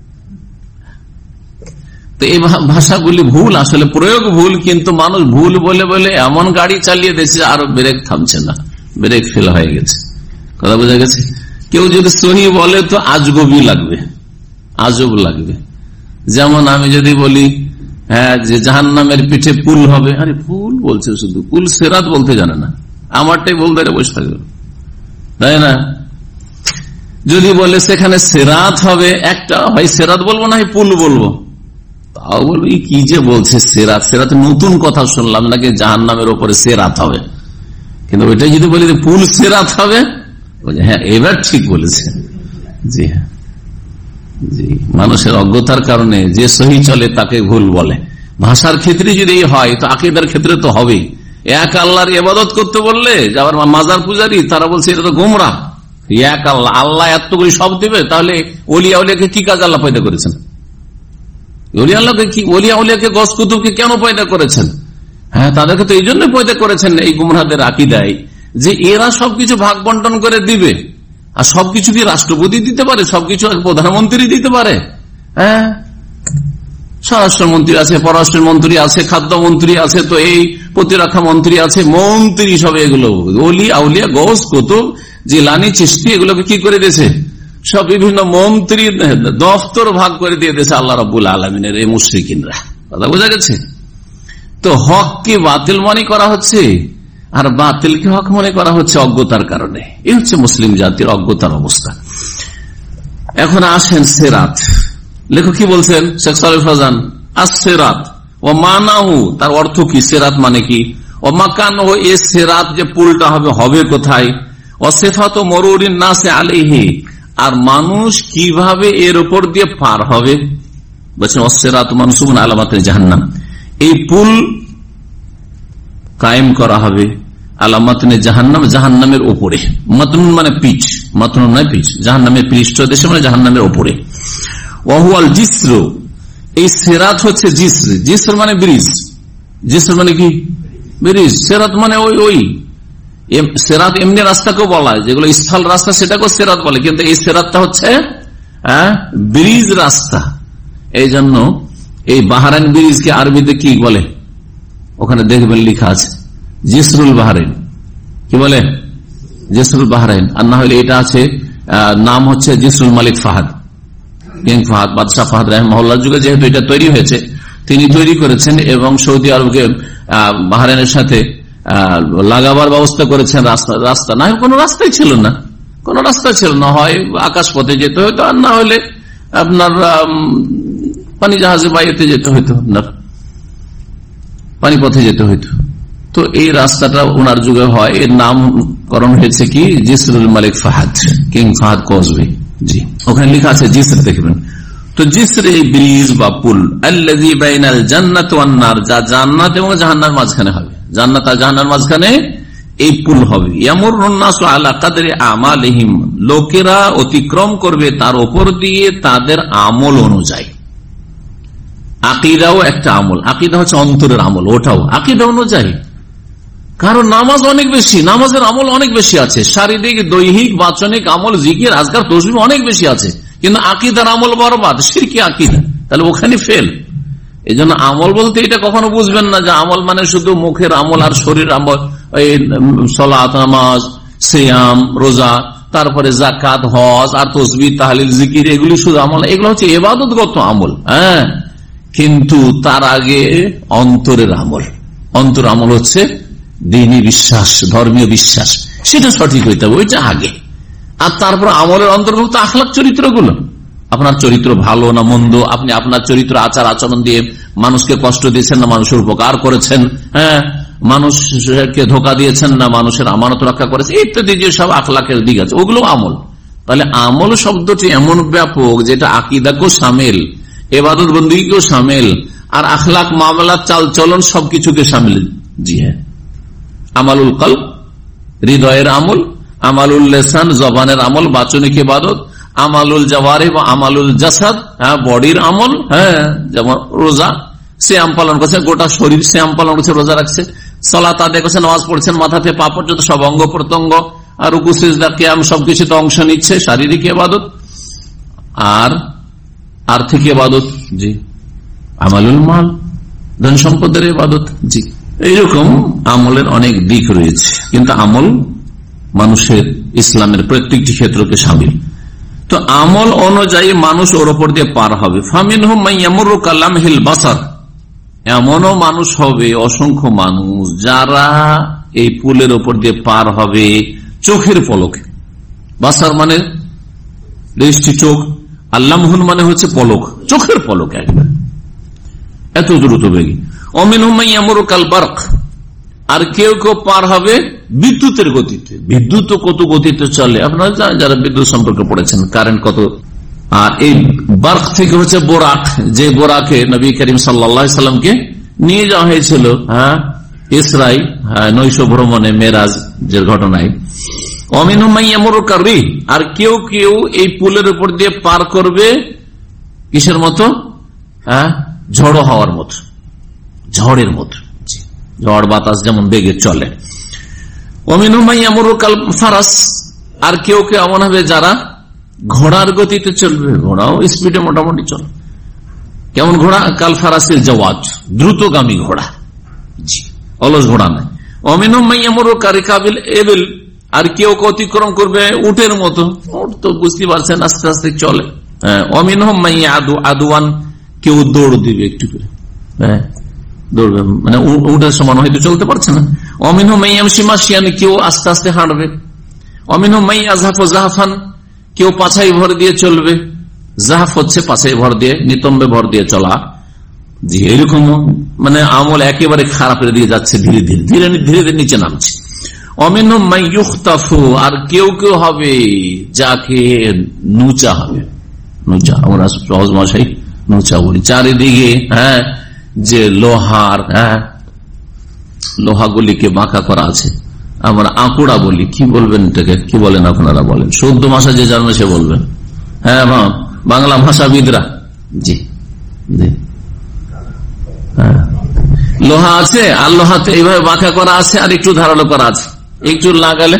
S3: তো এই ভাষাগুলি ভুল, আসলে প্রয়োগ ভুল, কিন্তু মানুষ ভুল বলে বলে এমন গাড়ি চালিয়ে দিয়েছে আর ব্রেক থামছে না, ব্রেক ফেল হয়ে গেছে। কথা বোঝা গেছে? কেউ যদি সহি বলে তো আজগবি লাগবে, আজব লাগবে। যেমন আমি যদি বলি হ্যাঁ যে জাহান্নামের পিঠে পুল হবে, আরে পুল বলছে, শুধু পুল সেরাত বলতে জানে না, আমারটাই বলতে বসে থাকবে, তাই না? যদি বলে সেখানে সেরাত হবে, একটা হয় সেরাত বলবো না হয় পুল বলবো, তাও বলবো কি যে বলছে সেরাত, সেরাত নতুন কথা শুনলাম নাকি জাহান্নামের উপরে সেরাত হবে। কিন্তু ওইটাই যদি বলি যে পুল সেরাত হবে, হ্যাঁ এবার ঠিক বলেছে। জি হ্যাঁ, জি মানুষের অজ্ঞতার কারণে যে সহি চলে তাকে ভুল বলে। ভাষার ক্ষেত্রে যদি হয় তো আকীদার ক্ষেত্রে তো হবেই। এক আল্লাহর ইবাদত করতে বললে আবার মাজার পূজারী তারা বলছে এটা তো গোমরাহ। এক আল্লাহ, আল্লাহ এতগুলি সব দেবে, তাহলে ওলিয়া উলিয়াকে কি কাজ আল্লাহ পয়দা করেছেন? ওলিয়া আল্লাহকে কি, ওলিয়া উলিয়াকে গস কুতুবকে কেন পয়দা করেছেন? হ্যাঁ তাদেরকে তো এই জন্য পয়দা করেছেন এই গুমরাহদের আকীদায়, যে এরা সবকিছু ভাগ বন্টন করে দিবে। আর সবকিছু কি রাষ্ট্রপতি দিতে পারে? সবকিছু প্রধানমন্ত্রী দিতে পারে? হ্যাঁ, স্বরাষ্ট্রমন্ত্রী আছে, পররাষ্ট্রমন্ত্রী আছে, খাদ্যমন্ত্রী আছে, তো এই প্রতিরক্ষা মন্ত্রী আছে, মন্ত্রী সব এগুলো ওলি আউলিয়া গৌস কুতুব জিলানী চিশতি এগুলোকে কি করে দিয়েছে? সব বিভিন্ন মন্ত্রী দফতর ভাগ করে দিয়ে দিয়েছে আল্লাহ রাব্বুল আলামিনের এই মুশরিকিনরা। কথা বোঝা গেছে? তো হক কি বাতিল মনে করা হচ্ছে, আর বাতিল কি হক মনে করা হচ্ছে অজ্ঞতার কারণে। এই হচ্ছে মুসলিম জাতির অজ্ঞতার অবস্থা। এখন আসেন সেরাত। লেখক কি বলছেন শেখ সালেহ ফাজান? আস-সিরাত ও মানাহু, তার অর্থ কি? সেরাত মানে কি? ও মাকানহু, এই সেরাত যে পুলটা হবে হবে কোথায়? ও সিফাতু মুরুরিন নাসি আলাইহি, আর মানুষ কিভাবে এর উপর দিয়ে পার হবে। বলছেন অসিরাত মানসুবুন আলা মাতনি জাহান্নাম, এই পুল কায়েম করা হবে আলা মাতনি জাহান্নাম, জাহান্নামের উপরে। মাতনুন মানে পিচ, মাতনুন নয় পিচ, জাহান্নামের পৃষ্ঠ দেশে মানে জাহান্নামের উপরে। ওয়াহুয়াল জিসর, এই সিরাত হচ্ছে জিসর। জিসর মানে ব্রিজ, জিসর মানে কি? ব্রিজ। সিরাত মানে ওই ওই সিরাত এমনি রাস্তাকেও বলা হয়, যেগুলো স্থল রাস্তা সেটাকেও সিরাত বলে, কিন্তু এই সিরাতটা হচ্ছে ব্রিজ রাস্তা। এই জন্য এই বাহরাইন ব্রিজকে আরবিতে কি বলে? ওখানে দেখবেন লিখা আছে জিসরুল বাহরাইন। কি বলে? জিসরুল বাহরাইন। আর না হলে এটা আছে, নাম হচ্ছে জিসরুল মালিক ফাহাদ, কিং ফাহাদ, বাদশাহ ফাহাদ রাহিমাহুল্লাহর যুগে যেহেতু এটা তৈরি হয়েছে, তিনি তৈরি করেছেন এবং সৌদি আরবকে বাহরাইনের সাথে লাগাবার ব্যবস্থা করেছেন। রাস্তা রাস্তা না কোনো রাস্তাই ছিল না, কোন রাস্তা ছিল না, হয় আকাশ পথে যেতে হইতো, আর না হলে আপনার পানি জাহাজে বাইরে যেতে হইতো, আপনার পানি পথে যেতে হইতো। তো এই রাস্তাটা ওনার যুগে হয়, এর নামকরণ হয়েছে কি জিসরুল মালিক ফাহাদ, কিং ফাহাদ কজওয়ে। জি, ওখানে লেখা আছে জিসর, দেখবেন। তো জিসর এই ব্রিজ বা পুল, আল্লাযী বাইনাল জান্নাত ওয়ান নার, যা জান্নাত এবং জাহান্নামের মাঝখানে হবে। জান্নাত আর জাহান্নামের মাঝখানে এই পুল হবে। ইয়ামুরুন নাসু আলা কাদরি আমালিহিম, লোকেরা অতিক্রম করবে তার উপর দিয়ে তাদের আমল অনুযায়ী। আকীদাও একটা আমল, আকীদা হচ্ছে অন্তরের আমল, ওটাও আকীদা অনুযায়ী। কারণ নামাজ অনেক বেশি, নামাজের আমল অনেক বেশি আছে, শারীরিক দৈহিক বাচনিক আমল, জিকির আজকার তসবিহ অনেক বেশি আছে, কিন্তু আকীদার আমল বরবাদ, শিরকি আকীদা, তাহলে ওখানে ফেল। এই জন্য আমল বলতে এটা কখনো বুঝবেন না যে আমল মানে শুধু মুখের আমল আর শরীর আমল, সালাত, নামাজ, সিয়াম, রোজা, তারপরে জাকাত, হজ আর তাসবিহ তাহলিল জিকির, এগুলি শুধু আমল, এগুলো হচ্ছে ইবাদতগত আমল। হ্যাঁ, কিন্তু তার আগে অন্তরের আমল, অন্তর আমল হচ্ছে দ্বীনি বিশ্বাস, ধর্মীয় বিশ্বাস, সেটা সঠিক হইতে হবে, ওইটা আগে। আর তারপর আমলের অন্তর্ভুক্ত আখলাক চরিত্রগুলো, আপনার চরিত্র ভালো না মন্দ, আপনি আপনার চরিত্র আচার আচরণ দিয়ে মানুষকে কষ্ট দিয়েছেন না মানুষের উপকার করেছেন, হ্যাঁ, মানুষকে ধোকা দিয়েছেন না মানুষের আমানত রক্ষা করেছেন, ইত্যাদি যে সব আখলাকের দিক আছে, ওগুলো আমল। তাহলে আমল শব্দটি এমন ব্যাপক যেটা আকীদাকেও সামিল, ইবাদত বন্দেগীকেও সামিল, আর আখলাক মামলা চাল চলন সবকিছুকে সামিল। জি হ্যাঁ, আমালুল কলব হৃদয়ের আমল, আমালুল লিসান জবানের আমল, বাচনিক ইবাদত, আমালুল জাওয়ারিহ বা আমালুল জাসাদ, হ্যাঁ, বডির আমল, হ্যাঁ, যেমন রোজা, সিয়াম পালন করছে, গোটা শরীর সিয়াম পালন করছে, রোজা রাখছে, সালাত আদায় করছে, নামাজ পড়ছেন, মাথা থেকে পা পর্যন্ত সব অঙ্গ প্রত্যঙ্গ, আর রুকু সিজদা কিয়াম সবকিছুতে অংশ নিচ্ছে, শারীরিক ইবাদত। আর আর্থিক ইবাদত, জি, আমালুল মাল, ধন সম্পদের ইবাদত। জি, এইরকম আমলের অনেক দিক রয়েছে, কিন্তু আমল মানুষের ইসলামের প্রত্যেকটি ক্ষেত্রকে সামিল। তো আমল অনুযায়ী মানুষ ওর ওপর দিয়ে পার হবে। ফামিনহুম মান ইয়ামুরু কালামহিল বাসার, এমনও মানুষ হবে, অসংখ্য মানুষ যারা এই পুলের ওপর দিয়ে পার হবে চোখের পলকে। বাসার মানে দৃষ্টি, চোখ, আল্লামহুন মানে হচ্ছে পলক, চোখের পলক, একবার এত দ্রুত বেগে। অমিনহুম মান ইয়ামুরু কাল বারক, আর কেউ কেউ পার হবে বিদ্যুতের গতিতে। বিদ্যুৎ কত গতিতে চলে আপনারা জানেন, যারা বিদ্যুৎ সম্পর্কে পড়েছেন, কারেন্ট কত। আর এই বার্ক থেকে হচ্ছে বোরাক, যে বোরাকে নবী করিম সাল্লাল্লাহু আলাইহি সাল্লামকে নিয়ে যাওয়া হয়েছিল, হ্যাঁ, ইসরাই নৈশ ভ্রমণে মেরাজের ঘটনায়। অমিনহুম মান ইয়ামুরু কাররিহ, আর কেউ কেউ এই পুলের উপর দিয়ে পার করবে কিসের মতো? হ্যাঁ, ঝড়ো হওয়ার মতো, ঝড়ের মতো, ঝড় বাতাস যেমন বেগে চলে। অমিনহুম মান ইয়ামুরু কাল ফারাস, আর কেউ কেউ এমন হবে যারা ঘোড়ার গতিতে চলবে, ঘোড়াও স্পিডে মোটামুটি চলে। কেমন ঘোড়া? কাল ফারাসের জাওয়াদ, দ্রুতগামী ঘোড়া, জি, অলস ঘোড়া নাই। অমিনহুম মান ইয়ামুরু কারিকাবিল এবিল, আর কেউ অতিক্রম করবে উটের মতো, উট তো বুঝতে পারছেন আস্তে আস্তে চলে। হ্যাঁ, অমিনহুম মাইয়া আদু আদুয়ান, কেউ দৌড় দিবে একটু করে, হ্যাঁ দৌড়বে, মানে উটের সমান হয়তো চলতে পারছে না। অমিনহুম মাইয়ামশি মাশিয়ান, কেউ আস্তে আস্তে হাঁটবে। অমিনহুম মাইয়া জাহাফু জাহাফান, কেউ পাছাই ভর দিয়ে চলবে। জাহাফ হচ্ছে পাছাই ভর দিয়ে, নিতম্বে ভর দিয়ে চলা। জি, এরকম মানে আমল একেবারে খারাপ করে দিয়ে যাচ্ছে, ধীরে ধীরে ধীরে ধীরে ধীরে নিচে নামছে। অমিনহুম মান ইউখতাফু, আর কেউ কেউ হবে যাকে নুচা হবে, নুচা আমরা সহজ ভাষায় নুচা বলি। চারিদিকে হ্যাঁ যে লোহার, হ্যাঁ লোহাগুলিকে বাঁকা করা আছে, আমরা আঁকুড়া বলি। কি বলবেন এটাকে, কি বলেন আপনারা বলেন? শুদ্ধ ভাষা যে জানবে সে বলবেন। হ্যাঁ বাংলা ভাষাবিদরা, জি জি হ্যাঁ, লোহা আছে আর লোহাতে এইভাবে বাঁকা করা আছে আর একটু ধারালো করা আছে, একটু লাগালে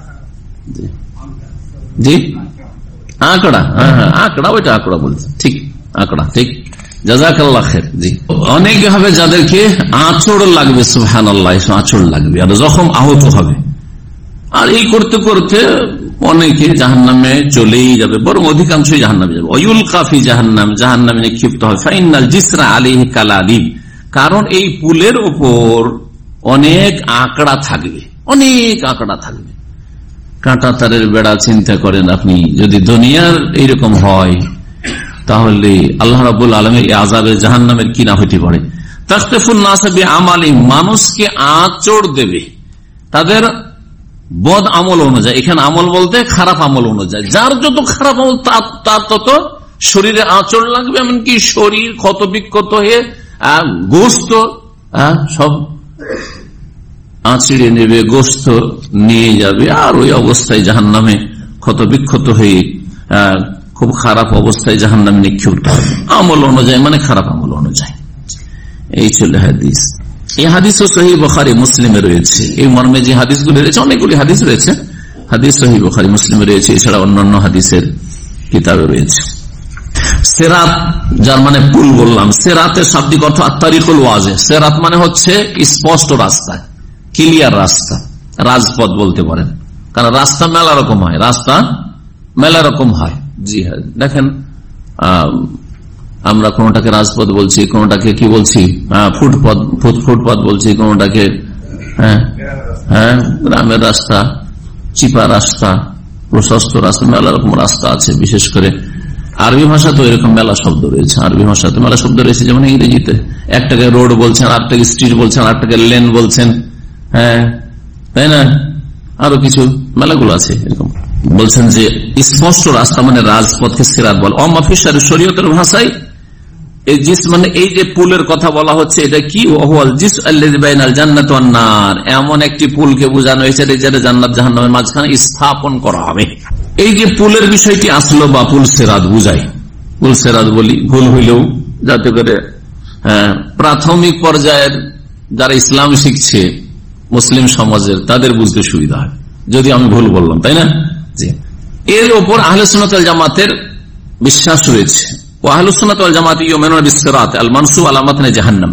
S3: জি আঁকড়া, হ্যাঁ হ্যাঁ আঁকড়া, ওইটা আঁকড়া বলছে, ঠিক আঁকড়া, ঠিক জাযাকাল্লাহ খায়ের। জি, অনেক হবে যাদেরকে আঁচড় লাগবে, সুবহানাল্লাহ, আঁচড় লাগবে আর জখম আহত হবে। আর এই করতে করতে অনেকে জাহান্নামে চলেই যাবে, বরং অধিকাংশই জাহান্নামে যাবে। ওয়ুলকা ফি জাহান্নাম, জাহান্নামে নিক্ষিপ্ত হবে। ফাইনাল জিসরা আলাইহি কালালিব, কারণ এই পুলের উপর অনেক আঁকড়া থাকবে, অনেক আঁকড়া থাকবে। কাঁটা তারের বেড়া চিন্তা করেন আপনি, যদি দুনিয়ার এইরকম হয় তাহলে আল্লাহ রাব্বুল আলামিন এই আযাবে জাহান্নামের কি না হইতে পারে। তাখতাফুন নাস বিআমালি, মানুষকে আঁচড় দেবে তাদের বদ আমল অনুযায়ী। এখানে আমল বলতে খারাপ আমল অনুযায়ী, যার যত খারাপ আমল তার তত শরীরে আঁচড় লাগবে, এমনকি শরীর ক্ষত বিক্ষত হয়ে গোস্ত সব আঁচড়ে নেবে, গোস্ত নিয়ে যাবে, আর ওই অবস্থায় জাহান্নামে ক্ষত বিক্ষত হয়ে খুব খারাপ অবস্থায় জাহান্নামে নিক্ষিপ্ত হবে, আমল অনুযায়ী, মানে খারাপ আমল অনুযায়ী। এই ছিল হাদিস। এই হাদিসও সহিহ বুখারী মুসলিমে রয়েছে। এই মর্মে যে হাদিসগুলি রয়েছে, অনেকগুলি হাদিস রয়েছে, হাদিস সহিহ বুখারী মুসলিমে রয়েছে, এছাড়া অন্যান্য হাদিসের কিতাবে রয়েছে। সিরাত, যার মানে পুল বললাম, সিরাতের শাব্দিক অর্থ আত-তারিকুল ওয়াজিহ। সিরাত মানে হচ্ছে স্পষ্ট রাস্তা, ক্লিয়ার রাস্তা, রাজপথ বলতে পারেন, কারণ রাস্তা মেলা রকম হয়, রাস্তা মেলা রকম হয়। জি হ্যাঁ, দেখেন আমরা কোনটাকে রাজপথ বলছি, কোনটাকে কি বলছি ফুটপথ, ফুটপথ বলছি, কোনটাকে হ্যাঁ হ্যাঁ গ্রামের রাস্তা, চিপা রাস্তা, প্রশস্ত রাস্তা, মেলা রকম রাস্তা আছে। বিশেষ করে আরবি ভাষা তো এরকম মেলা শব্দ রয়েছে, আরবি ভাষাতে মেলা শব্দ রয়েছে, যেমন ইংরেজিতে একটাকে রোড বলছেন, আরেকটাকে স্ট্রিট বলছেন, আরেকটাকে লেন বলছেন, হ্যাঁ তাই না, আরো কিছু মেলাগুলো আছে এরকম। বলছেন যে স্পষ্ট রাস্তা মানে রাজপথকে সিরাত বলে। অমাফিসার শরীয়তের ভাষায় এই জিস মানে এই যে পুলের কথা বলা হচ্ছে, এটা কি ওয়াল জিস আল্লাযী বাইনাল জান্নাতি ওয়ান নার, এমন একটি পুলকে বোঝানো হয়েছে যেটা জান্নাত জাহান্নামের মাঝখানে স্থাপন করা হবে। এই যে পুলের বিষয়টি আসলো, বা পুল সিরাত বুঝাই, পুল সিরাত বলি ভুল হইলেও, যাতে করে হ্যাঁ প্রাথমিক পর্যায়ের যারা ইসলাম শিখছে মুসলিম সমাজের, তাদের বুঝতে সুবিধা হয় যদি আমি ভুল বললাম, তাই না? জি, এর ওপর আহলে সুন্নাত ওয়াল জামাতের বিশ্বাস রয়েছে। আহলে সুন্নাত ওয়াল জামাত ইউমিনুনা বিস-সিরাত আল মানসুব আলা মাতনি জাহান্নাম।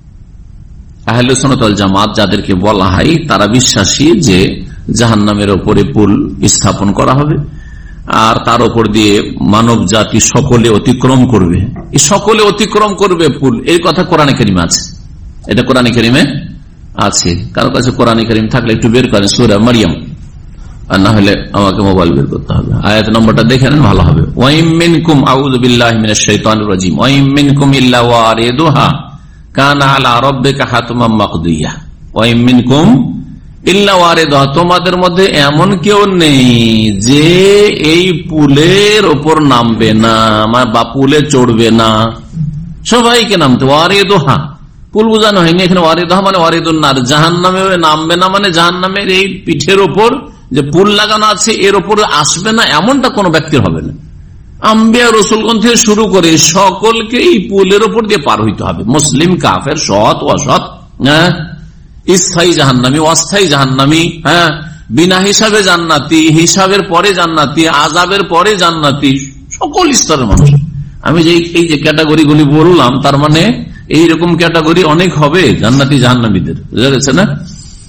S3: আহলে সুন্নাত ওয়াল জামাত যাদেরকে বলা হয়, তারা বিশ্বাসী যে জাহান্নামের উপরে পুল স্থাপন করা হবে, আর তার উপর দিয়ে মানব জাতি সকলে অতিক্রম করবে। এই সকলে অতিক্রম করবে পুল, এই কথা কোরআনে কারিমে আছে, এটা কোরআনে কারিমে আছে। কারো কাছে কোরআনে কারিম থাকলে একটু বের করেন, সূরা মারইয়াম, আর না হলে আমাকে মোবাইল বের করতে হবে, আয়াত নম্বরটা দেখে নেন, ভালো হবে। ওয়াইম মিনকুম, আউযু বিল্লাহি মিনাশ শাইতানির রাজীম, ওয়াইম মিনকুম ইল্লা ওয়ারিদুহা কানা আলা রাব্বিকা হাতমান মাকদিয়া। ওয়াইম মিনকুম ইল্লা ওয়ারিদুহা, তোমাদের মধ্যে এমন কেউ নেই যে এই পুলের ওপর নামবে না বা পুলে চড়বে না, সবাইকে নামতে। ওয়ারিদুহা পুল বোঝানো হয়নি এখানে, ওয়ারিদুহা মানে ওয়ারিদুন নার, জাহান্নামে নামবে না মানে জাহান্নামের এই পিঠের ওপর যে পুল লাগানো আছে এর উপরে আসবে না, এমনটা কোন ব্যক্তির হবে না। আম্বিয়া রাসূলগণ থেকে শুরু করে সকলকে এই পুলের উপর দিয়ে পার হইতে হবে, মুসলিম কাফের, সৎ অসৎ, হ্যাঁ স্থায়ী জাহান্নামী অস্থায়ী জাহান্নামী, হ্যাঁ বিনা হিসাবে জান্নাতি, হিসাবের পরে জান্নাতি, আযাবের পরে জান্নাতি, সকল স্তরের মানুষ। আমি যে এই যে ক্যাটাগরি গুলি বললাম, তার মানে এইরকম ক্যাটাগরি অনেক হবে জান্নাতি জাহান্নামীদের, বুঝা গেছে না?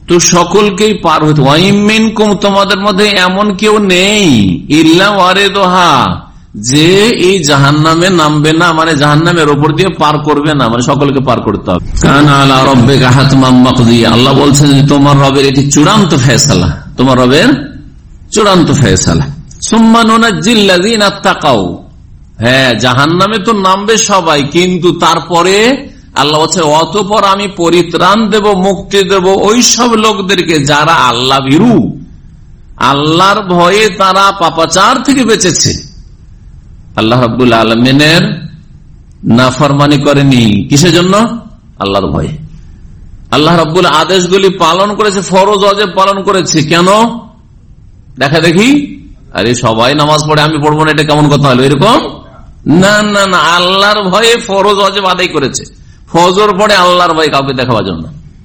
S3: তো সকলকেই পার হইতে, ওয়াইম মিনকুম তোমাদের মধ্যে এমন কেউ নেই ইল্লা ওয়ারিদুহা যে এই জাহান্নামে নামবে না, মানে জাহান্নামের উপর দিয়ে পার করবে না, মানে সকলকে পার করতে হবে। কানা আলা রাব্বিকা হাতমান মাকদিয়া, আল্লাহ বলছেন যে তোমার রবের এটি চূড়ান্ত ফয়সালা, তোমার রবের চূড়ান্ত ফয়সালা। সুম্মা নুনাজ্জিল লাযিনা তাকাউ, হ্যাঁ জাহান্নামে তো নামবে সবাই, কিন্তু তারপরে আল্লাহ বলছে অতঃপর আমি পরিত্রাণ দেব, মুক্তি দেব ওই সব লোকদেরকে যারা আল্লাহ ভীরু, আল্লাহর ভয়ে তারা পাপাচার থেকে বেঁচেছে, আল্লাহ রাব্বুল আলামিনের নাফরমানি করেনি। কিসের জন্য? আল্লাহর ভয়ে। আল্লাহ রাব্বুল আদেশগুলি পালন করেছে, ফরজ ওয়াজিব পালন করেছে। কেন? দেখা দেখি আরে সবাই নামাজ পড়ে আমি পড়বো না, এটা কেমন কথা হলো? এরকম না না না, আল্লাহর ভয়ে ফরজ ওয়াজিব আদায় করেছে। ফজর পড়ে আল্লাহর ভয়ে কাউকে দেখাবার জন্য।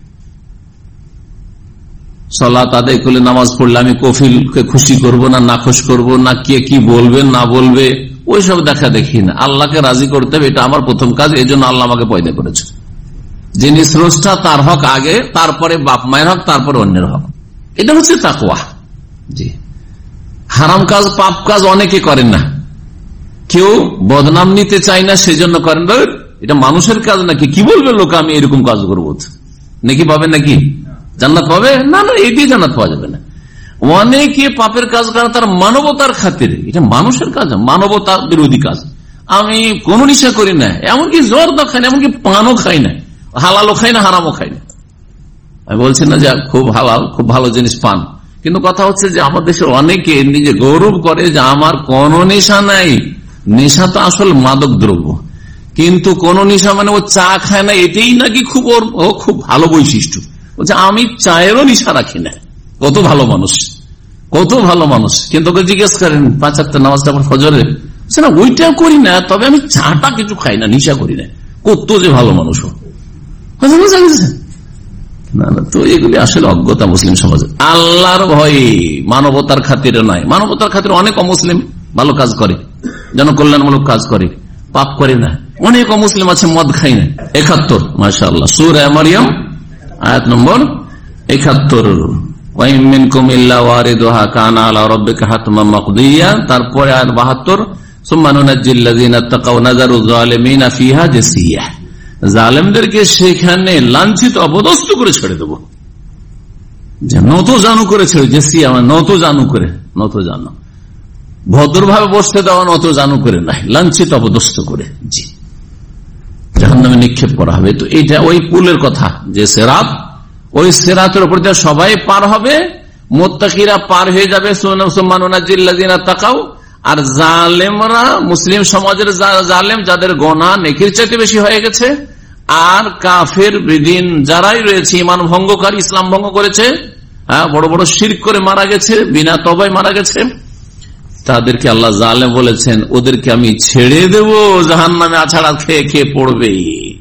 S3: সালাত আদায় করলে, নামাজ পড়লে আমি কফিলকে খুশি করব না, নাখুশ করব না, কে কি বলবে না বলবে ওইসব দেখা দেখি না। আল্লাহকে রাজি করতে হবে, এটা আমার প্রথম কাজ। এই জন্য আল্লাহ আমাকে পয়দা করেছে। যিনি স্রষ্টা তার হক আগে, তারপরে বাপ মায়ের হক, তারপরে অন্যের হক। এটা হচ্ছে তাকওয়া। জি, হারাম কাজ পাপ কাজ অনেকে করেন না, কেউ বদনাম নিতে চায় না সেজন্য করেন। এটা মানুষের কাজ নাকি? কি বলবে লোক আমি এরকম কাজ করবো, নাকি পাবে? নাকি জান্নাত পাবে? না না, এটি জান্নাত পাওয়া যাবে না। অনেকে পাপের কাজ করে তার মানবতার খাতিরে, এটা মানুষের কাজ, মানবতা বিরোধী কাজ। আমি কোন নিশা করি না, এমনকি জর্দা খাই না, এমনকি পানও খাই না, হালালও খাই না, হারামও খাই না। আমি বলছি না যে খুব হালাল, খুব ভালো জিনিস পান, কিন্তু কথা হচ্ছে যে আমাদের দেশে অনেকে নিজে গৌরব করে যে আমার কোন নেশা নাই। নেশা তো আসল মাদক দ্রব্য, কিন্তু কোন নেশা মানে ও চা খায় না, এটাই নাকি খুব ওর ও খুব ভালো বৈশিষ্ট্য। বলছে আমি চায়েরও নেশা রাখি না। কত ভালো মানুষ, কত ভালো মানুষ। কিন্তু ওকে জিজ্ঞেস করেন পাঁচ আটটা নামাজটা আমার ফজরে, না ওইটা করি না, তবে আমি চাটা কিছু খাই না, নেশা করি না। কত যে ভালো মানুষ না না। তো এগুলি আসলে অজ্ঞতা মুসলিম সমাজে। আল্লাহর ভয়ে, মানবতার খাতিরে নয়। মানবতার খাতিরে অনেক অমুসলিম ভালো কাজ করে, জনকল্যাণমূলক কাজ করে, পাপ করে না। অনেক অমুসলিম আছে মদ খাই না। একাত্তর মাশাআল্লাহ, সূরা মারিয়াম আয়াত নম্বর একাত্তর। তারপরে আয়াত বাহাত্তর, জালেমদেরকে সেখানে লাঞ্ছিত অপদস্থ করে ছেড়ে দেবো। নত জানু করে ছেড়ে, জেসিয়া মানে নত জানু করে, নত জানু ভদ্রভাবে বসতে দেওয়া, নত জানু করে নাই, লাঞ্ছিত অপদস্থ করে জি জাহান্নামে নিক্ষেপ করা হবে। তো এইটা ওই পুলের কথা, যে সিরাত, ওই সিরাতের উপর দিয়ে সবাই পার হবে, মুত্তাকিরা পার হয়ে যাবে, তাকাও। আর জালেমরা, মুসলিম সমাজের জালেম যাদের গোনা নেকির চাইতে বেশি হয়ে গেছে, আর কাফের বিদিন যারাই রয়েছে, ইমান ভঙ্গকারী, ইসলাম ভঙ্গ করেছে, হ্যাঁ বড় বড় শিরক করে মারা গেছে, বিনা তওবায় মারা গেছে, তাদেরকে আল্লাহ জালেম বলেছেন ওদেরকে আমি ছেড়ে দেব, জাহান্নামে আছাড়া খেয়ে খেয়ে পড়বে।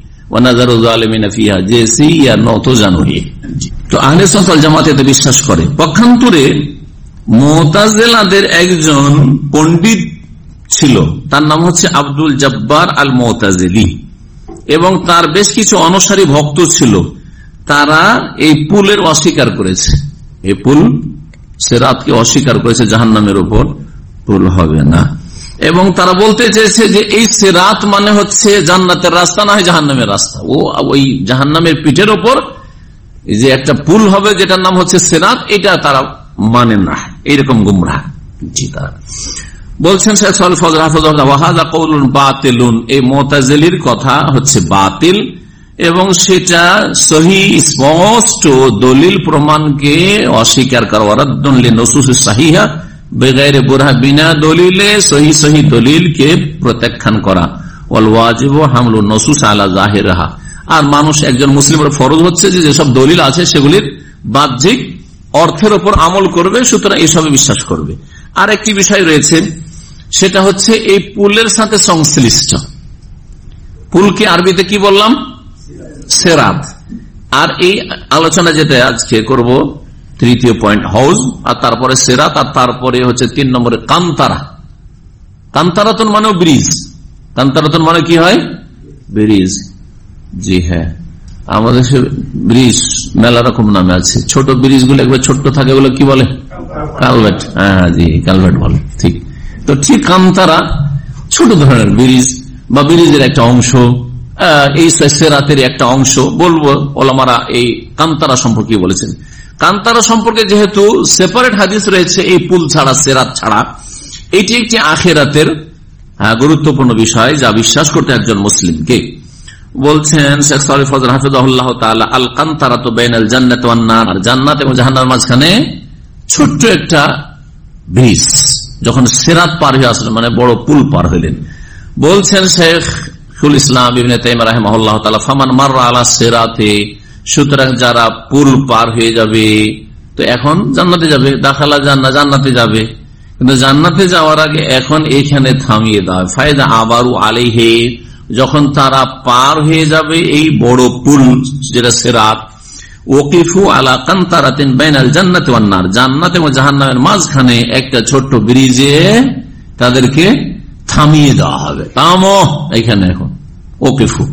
S3: তো আহলে সুন্নাত ওয়াল জামাত এতে বিশ্বাস করে। পক্ষান্তরে মুতাজিলাদের একজন পণ্ডিত ছিল, তার নাম হচ্ছে আব্দুল জব্বার আল মুতাজিলি, এবং তার বেশ কিছু অনুসারী ভক্ত ছিল। তারা এই পুলের অস্বীকার করেছে, এই পুল সিরাতকে অস্বীকার করেছে, জাহান্নামের উপর পুল হবে না। এবং তারা বলতে চেয়েছে যে এই সিরাত মানে হচ্ছে জান্নাতের রাস্তা, না হয় জাহান্নামের রাস্তা। ও ওই জাহান্নামের পিঠের ওপর যে একটা পুল হবে যেটার নাম হচ্ছে সিরাত, এটা তারা মানে না, এইরকম গুমরাহ। জি, তারা বলছেন শেখ সালেহ ফজল হাফিজাহুল্লাহ, ওয়াহাযা কওলুন বাতিলুন, এই মুতাজিলির কথা হচ্ছে বাতিল, এবং সেটা সহি স্পষ্ট দলিল প্রমাণকে অস্বীকার করা, ওয়ারাদ্দুন লিনুসুস সাহিহা বেগাইরে বুরহা, বিনা দলিলে সহি সহি দলিলকে প্রত্যাখ্যান করা। ওয়াল ওয়াজিবু হামলুন নুসুস আলা যাহিরিহা, আর মানুষ একজন মুসলিমের ফরজ হচ্ছে যে যেসব দলিল আছে সেগুলির বাহ্যিক অর্থের উপর আমল করবে, সুতরাং এসবে বিশ্বাস করবে। আর একটি বিষয় রয়েছে, সেটা হচ্ছে এই পুলের সাথে সংশ্লিষ্ট। পুলকে আরবিতে কি বললাম? সিরাত। আর এই আলোচনা যেটা আজকে করব, তৃতীয় পয়েন্ট হাউজ, আর তারপরে সিরাত, আর তারপরে হচ্ছে তিন নম্বরে কান্তারা। কান্তারাতুন মানে ব্রিজ, কান্তারাতুন মানে কি হয়? ব্রিজ। জি হ্যাঁ, আমাদের ব্রিজ মেলা রকম নামে আছে, ছোট ব্রিজ গুলো একবার ছোট্ট থাকে, ওগুলো কি বলে? কালভার্ট। হ্যাঁ জি, কালভার্ট বলে। ঠিক তো, ঠিক কান্তারা ছোট ধরনের ব্রিজ বা ব্রিজের একটা অংশ, এই সেরাতের একটা অংশ বলবো। ওলামারা এই কান্তারা সম্পর্কে বলেছেন। কান্তারা সম্পর্কে যেহেতু সেপারেট হাদিস রয়েছে, এই পুল ছাড়া, সেরাত ছাড়া, এটি একটি আখিরাতের গুরুত্বপূর্ণ বিষয় যা বিশ্বাস করতে একজন মুসলিমকে। বলছেন শেখ সালেহ ফজল হাফিজাহুল্লাহ তাআলা, আল কান্তারাতু বাইনাল জান্নাতি ওয়ান নার, জান্নাত এবং জাহান্নামের মাঝখানে ছোট্ট একটা ব্রিজ। যখন সিরাত পার হয়ে আসলেন, মানে বড় পুল পার হইলেন, বলছেন শেখুল ইসলাম ইবনে তাইমিয়া রাহিমাহুল্লাহ তাআলা, ফামান মাররা আলা সিরাতে, সুতরাং যারা পুল পার হয়ে যাবে তো এখন জান্নাতে যাবে, দাখালা জান্নাত, জান্নাতে যাবে। কিন্তু জান্নাতে যাওয়ার আগে এখন এইখানে থামিয়ে দেওয়া, ফায়দা আবারু আলাইহি, যখন তারা পার হয়ে যাবে এই বড় পুল যেটা সিরাত, ওয়াকিফু আলা কান্তারাতিন বাইনাল জান্নাতি ওয়ান নার, জান্নাত এবং জাহান্নামের মাঝখানে একটা ছোট্ট ব্রিজে তাদেরকে থামিয়ে দেওয়া হবে। থামো এইখানে এখন, ওয়াকিফু।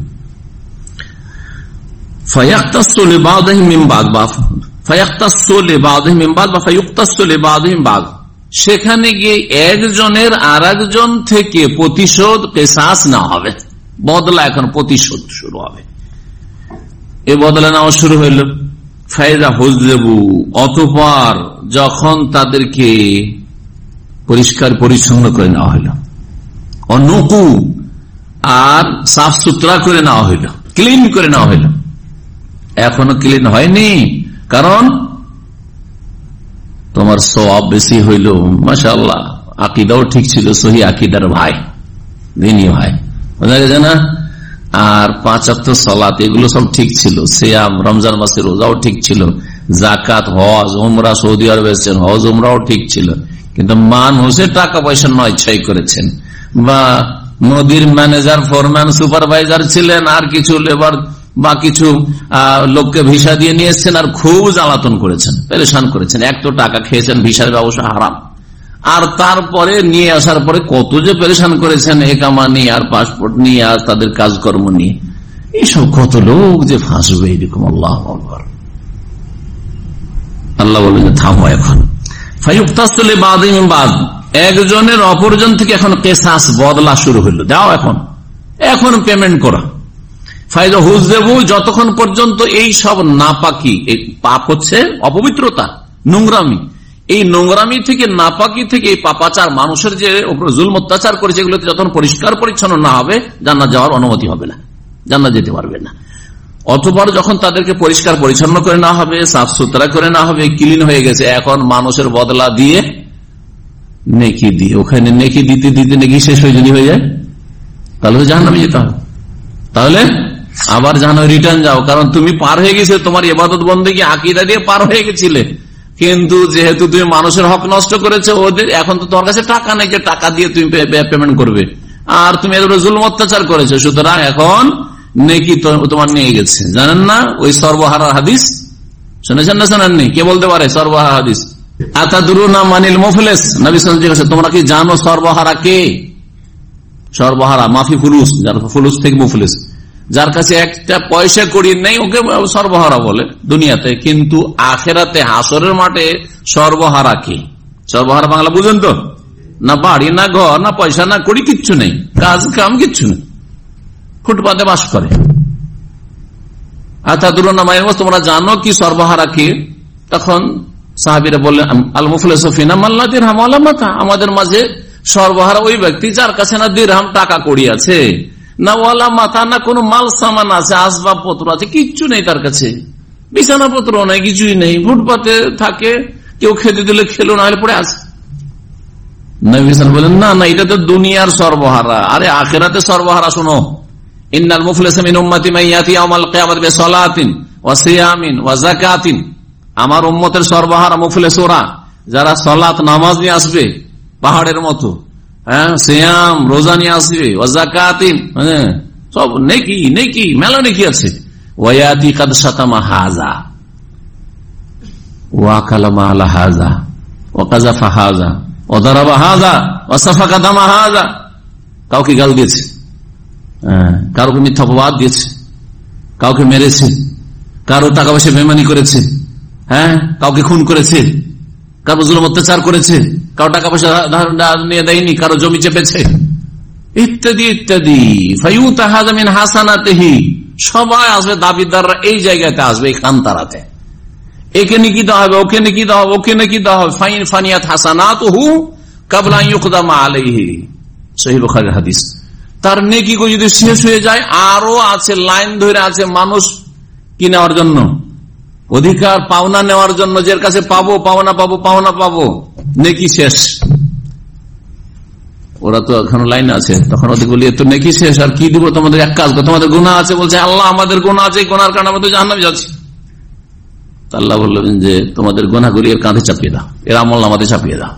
S3: ফায়াক্তাসু লিবাদিহিম মিন বাদ, বা ফায়াক্তাসু লিবাদিহিম মিন বাদ, বা ফায়ুক্তাসু লিবাদিহিম বাদ, সেখানে গিয়ে একজনের আর একজন থেকে প্রতিশোধ, কিসাস না হবে, বদলা, এখন প্রতিশোধ শুরু হবে। এই বদলা নেওয়া শুরু হইল। ফায়দা হুজলেবু, অতঃপর যখন তাদেরকে পরিষ্কার পরিচ্ছন্ন করে নেওয়া হইল, অনুকু, আর সাফ সুতরা করে নেওয়া হইল, ক্লিন করে নেওয়া হইল। এখনো ক্লিন হয়নি, কারণ তোমার সওয়াব বেশি হইল, মাশাআল্লাহ, আকীদাও ঠিক ছিল, সহি আকীদার ভাই, দিনী ভাই, বোঝা গেছে না? আর পাঁচ ওয়াক্ত সালাত, এগুলো সব ঠিক ছিল, সিয়াম, রমজান মাসের রোজাও ঠিক ছিল, যাকাত, হজ, উমরা, সৌদি আরবে এসেছেন, হজ উমরাও ঠিক ছিল। কিন্তু মানুষের টাকা পয়সা নয় ছয় করেছেন, বা নদীর ম্যানেজার, ফোরম্যান, সুপারভাইজার ছিলেন, আর কিছু লেবার বা কিছু লোককে ভিসা দিয়ে নিয়ে এসছেন, আর খুব জ্বালাতন করেছেন, পেরেশান করেছেন, এক তো টাকা খেয়েছেন, ভিসার ব্যবসা হারাম, আর তারপরে নিয়ে আসার পরে কত যে পেরেশান করেছেন, একামা নিয়ে আর পাসপোর্ট নিয়ে আর তাদের কাজকর্ম নিয়ে, এইসব কত লোক যে ফাঁসবে এরকম। আল্লাহু আকবার। আল্লাহ বলে যে থামো এখন, ফায়ুক্তাসু লিবাদিহিম মিন বাদ, একজনের অপরজন থেকে এখন কিসাস, বদলা শুরু হইল, দাও এখন, এখন পেমেন্ট করা। ফায়দা হুজলেবু, যতক্ষণ পর্যন্ত এই সব নাপাকি, পাপ হচ্ছে অপবিত্রতা, নোংরামি, এই নোংরামি থেকে, নাপাকি থেকে, এই পাপাচার, মানুষের যে জুলম অত্যাচার করেছে, এগুলোতে যতক্ষণ পরিষ্কার পরিচ্ছন্ন না হবে, জান্নাত যাওয়ার অনুমতি হবে না, জান্নাত যেতে পারবে না। অতঃপর যখন তাদেরকে পরিষ্কার পরিচ্ছন্ন করে না হবে, সাফ সুতরা করে না হবে, ক্লিন হয়ে গেছে, এখন মানুষের বদলা দিয়ে, নেকি দিয়ে, ওখানে নেকি দিতে দিতে নেকি শেষ হয়ে যদি হয়ে যায়, তাহলে তো জাহান্নামে যেতে হবে। তাহলে আবার জাহান্নামে রিটার্ন যাও, কারণ তুমি পার হয়ে গেছে, তোমার ইবাদত বন্দেগী আকীদা দিয়ে পার হয়ে গেছিলে, কিন্তু যেহেতু তুমি মানুষের হক নষ্ট করেছো ওদের, এখন তো তোমার কাছে টাকা নেই যে টাকা দিয়ে তুমি পেমেন্ট করবে, আর তুমি এদের জুলম অত্যাচার করেছো, সুতরাং এখন নেকি তোমার নিয়ে গেছে। জানেন না ওই সর্বহারার হাদিস? শুনেছেন না শোনেননি? কে বলতে পারে সর্বহারা হাদিস? আতাদুরুনা মানিল মুফলিস, নবী সাল্লাল্লাহু আলাইহি ওয়াসাল্লাম, তোমরা কি জানো সর্বহারা কে? সর্বহারা মাফি ফুলুস, যার ফুলুস থেকে মুফলিস, যার কাছে একটা পয়সা করি নেই, ওকে সর্বহারা বলে দুনিয়াতে, কিন্তু আখেরাতে হাসরের মাঠে সর্বহারা কি? সর্বহারা বাংলা বুঝেন তো? না বাড়ি, না ঘর, না পয়সা, না করি, কিচ্ছু নেই, কাজ কাম কিচ্ছু নেই, ফুটপাতে বাস করে। আতাদুরুনা মানিল মুফলিস, তোমরা জানো কি সর্বহারা কি? তখন সাহাবীরা বললেন, আল মুফলিসু ফিনা মান লা দিরহাম ওয়ালা মাতা, আমাদের মাঝে সর্বহারা ওই ব্যক্তি যার কাছে না দিরহাম টাকা কড়ি আছে, না ওয়ালা মাথা, না কোনো মাল সামান আছে, আসবাব পত্র আছে, কিচ্ছু নেই তার কাছে, বিছানা পত্র নাই, কিছুই নেই, ফুটপাতে থাকে, কেউ খেতে দিলে খেলো, না হলে পড়ে আছে। নবী সাল্লাল্লাহু আলাইহি ওয়াসাল্লাম বলেন, না না, এটা তো দুনিয়ার সর্বহারা, আরে আখিরাতে সর্বহারা শোনো। ইন্নাল মুফলিসা মিন উম্মতি মান ইয়াতি ইয়াওমাল কিয়ামাতি বিসালাতিন ওয়া সিয়ামিন ওয়া যাকাতিন, আমার উম্মতের সর্বহারা মুফলিস ওরা যারা সালাত, নামাজ নিয়ে আসবে পাহাড়ের মতো, হ্যাঁ, সিয়াম, রোজা নিয়ে আসবে, ওয়া যাকাতিন, হ্যাঁ, সব নেকি, নেকি মেলা নেকি আছে। ওয়ায়াতি কাদ শাতামা হাযা ওয়া কালামা আলা হাযা ওয়া কাযাফা হাযা ওয়া দারাবা হাযা ওয়া সাফাকা দামা হাযা, কাউকে গাল দিয়েছে, হ্যাঁ, কারোকে মিথ্যা অপবাদ দিয়েছে, কাউকে মেরেছে, কারো টাকা পয়সা বেমানি করেছে, হ্যাঁ, কাউকে খুন করেছে, কারো জুলুম অত্যাচার করেছে, কারো টাকা পয়সা নিয়ে দেয়নি, কারো জমি চেপেছে, ইত্যাদি ইত্যাদি। ফায়ুতাহাযা মিন হাসানাতিহি, সবাই আসবে, দাবিদাররা এই জায়গাতে আসবে, এই কান্তারাতে। একে নেকি দেওয়া হবে, ওকে নেকি দেওয়া হবে, ওকে নেকি দেওয়া হবে। ফাইন ফানিয়াত হাসানাতুহু ক্বাবলা আন ইউকদামা আলাইহি, সহিহ বুখারীর হাদিস। তার নেকিগুলো যদি শেষ হয়ে যায়, আরো আছে, লাইন ধরে আছে মানুষ কি নেওয়ার জন্য, অধিকার পাওনা নেওয়ার জন্য, যার কাছে পাবো পাওনা পাবো পাওনা পাবো, নেকি শেষ। ওরা তো এখন লাইন আছে, তখন ওদের বলি তো নেকি শেষ, আর কি দিব তোমাদের, এক কাজ, তোমাদের গুনাহ আছে। বলছে আল্লাহ আমাদের গুনাহ আছে, গুনার কারণে আমরা তো জাহান্নামে যাচ্ছি। আল্লাহ বললেন যে তোমাদের গুনাহগুলি এর কাঁধে চাপিয়ে দাও, এর আমল নামাতে চাপিয়ে দাও।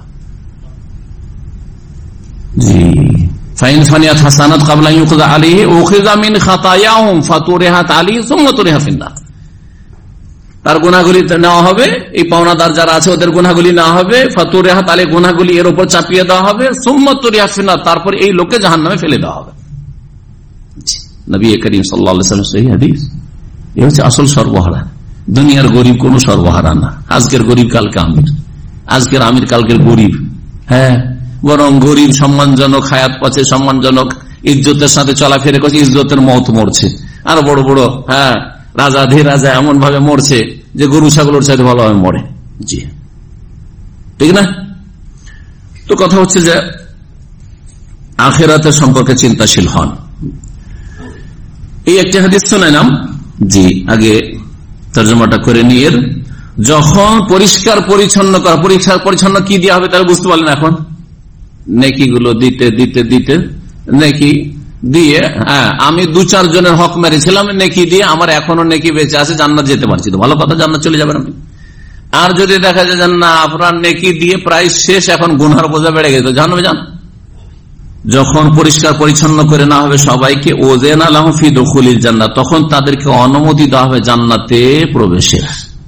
S3: জি, ফাইন ফানিয়াত হাসানাত ক্বাবলা আন ইউকযা আলাইহি উখিযা মিন খাতায়াহুম ফাতুরিহাত আলাইহি সুম্মা তুরিহা ফিন-নার। তার গুনাহগুলি নেওয়া হবে, এই পাওনাদার যারা আছে ওদের গুনাহগুলি নেওয়া হবে, ফাতুরিহাত আলাইহি, গুনাহগুলি এর উপর চাপিয়ে দেওয়া হবে, সুম্মা তুরিহা ফিন-নার, তারপর এই লোককে জাহান্নামে ফেলে দেওয়া হবে। নবী করিম সাল্লাল্লাহু আলাইহি ওয়াসাল্লাম সহিহ হাদিস। এই হচ্ছে আসল সর্বহারা। দুনিয়ার গরিব কোন সর্বহারা না। আজকের গরিব কালকে আমির, আজকের আমির কালকের গরিব। হ্যাঁ, বরং গরিব সম্মানজনক হায়াত পাচ্ছে, সম্মানজনক ইজ্জতের সাথে চলাফেরা করছে, ইজ্জতের মত মরছে। আর বড় বড় হ্যাঁ রাজা ধীর রাজা এমন ভাবে মরছে যে গরু ছাগলের সাথে ভালোভাবে মরে। জি, ঠিক না? তো কথা হচ্ছে যে আখিরাতের সম্পর্কে চিন্তাশীল হন। এই একটি হাদিস শোনালাম। জি, আগে তর্জমাটা করে নিয়ে, যখন পরিষ্কার পরিচ্ছন্ন করা, পরিষ্কার পরিচ্ছন্ন কি দেওয়া হবে তাহলে বুঝতে পারলেন। এখন নেকি গুলো দিতে দিতে দিতে নেকি দিয়ে, হ্যাঁ আমি দু চার জনের হক মেরেছিলাম, নেকি দিয়ে আমার এখনো নেকি বেঁচে আছে, জান্নাত যেতে পারছি, তো ভালো কথা, জান্নাত চলে যাবেন আপনি। আর যদি দেখা যায় না আপনার নেকি দিয়ে প্রায় শেষ, এখন গুনহার বোঝা বেড়ে গেছে, জাহান্নামে যান। যখন পরিষ্কার পরিচ্ছন্ন করে না হবে সবাইকে, ওযানা লাহুম ফি দুখুলিল জান্নাহ, তখন তাদেরকে অনুমতি দেওয়া হবে জান্নাতে প্রবেশের।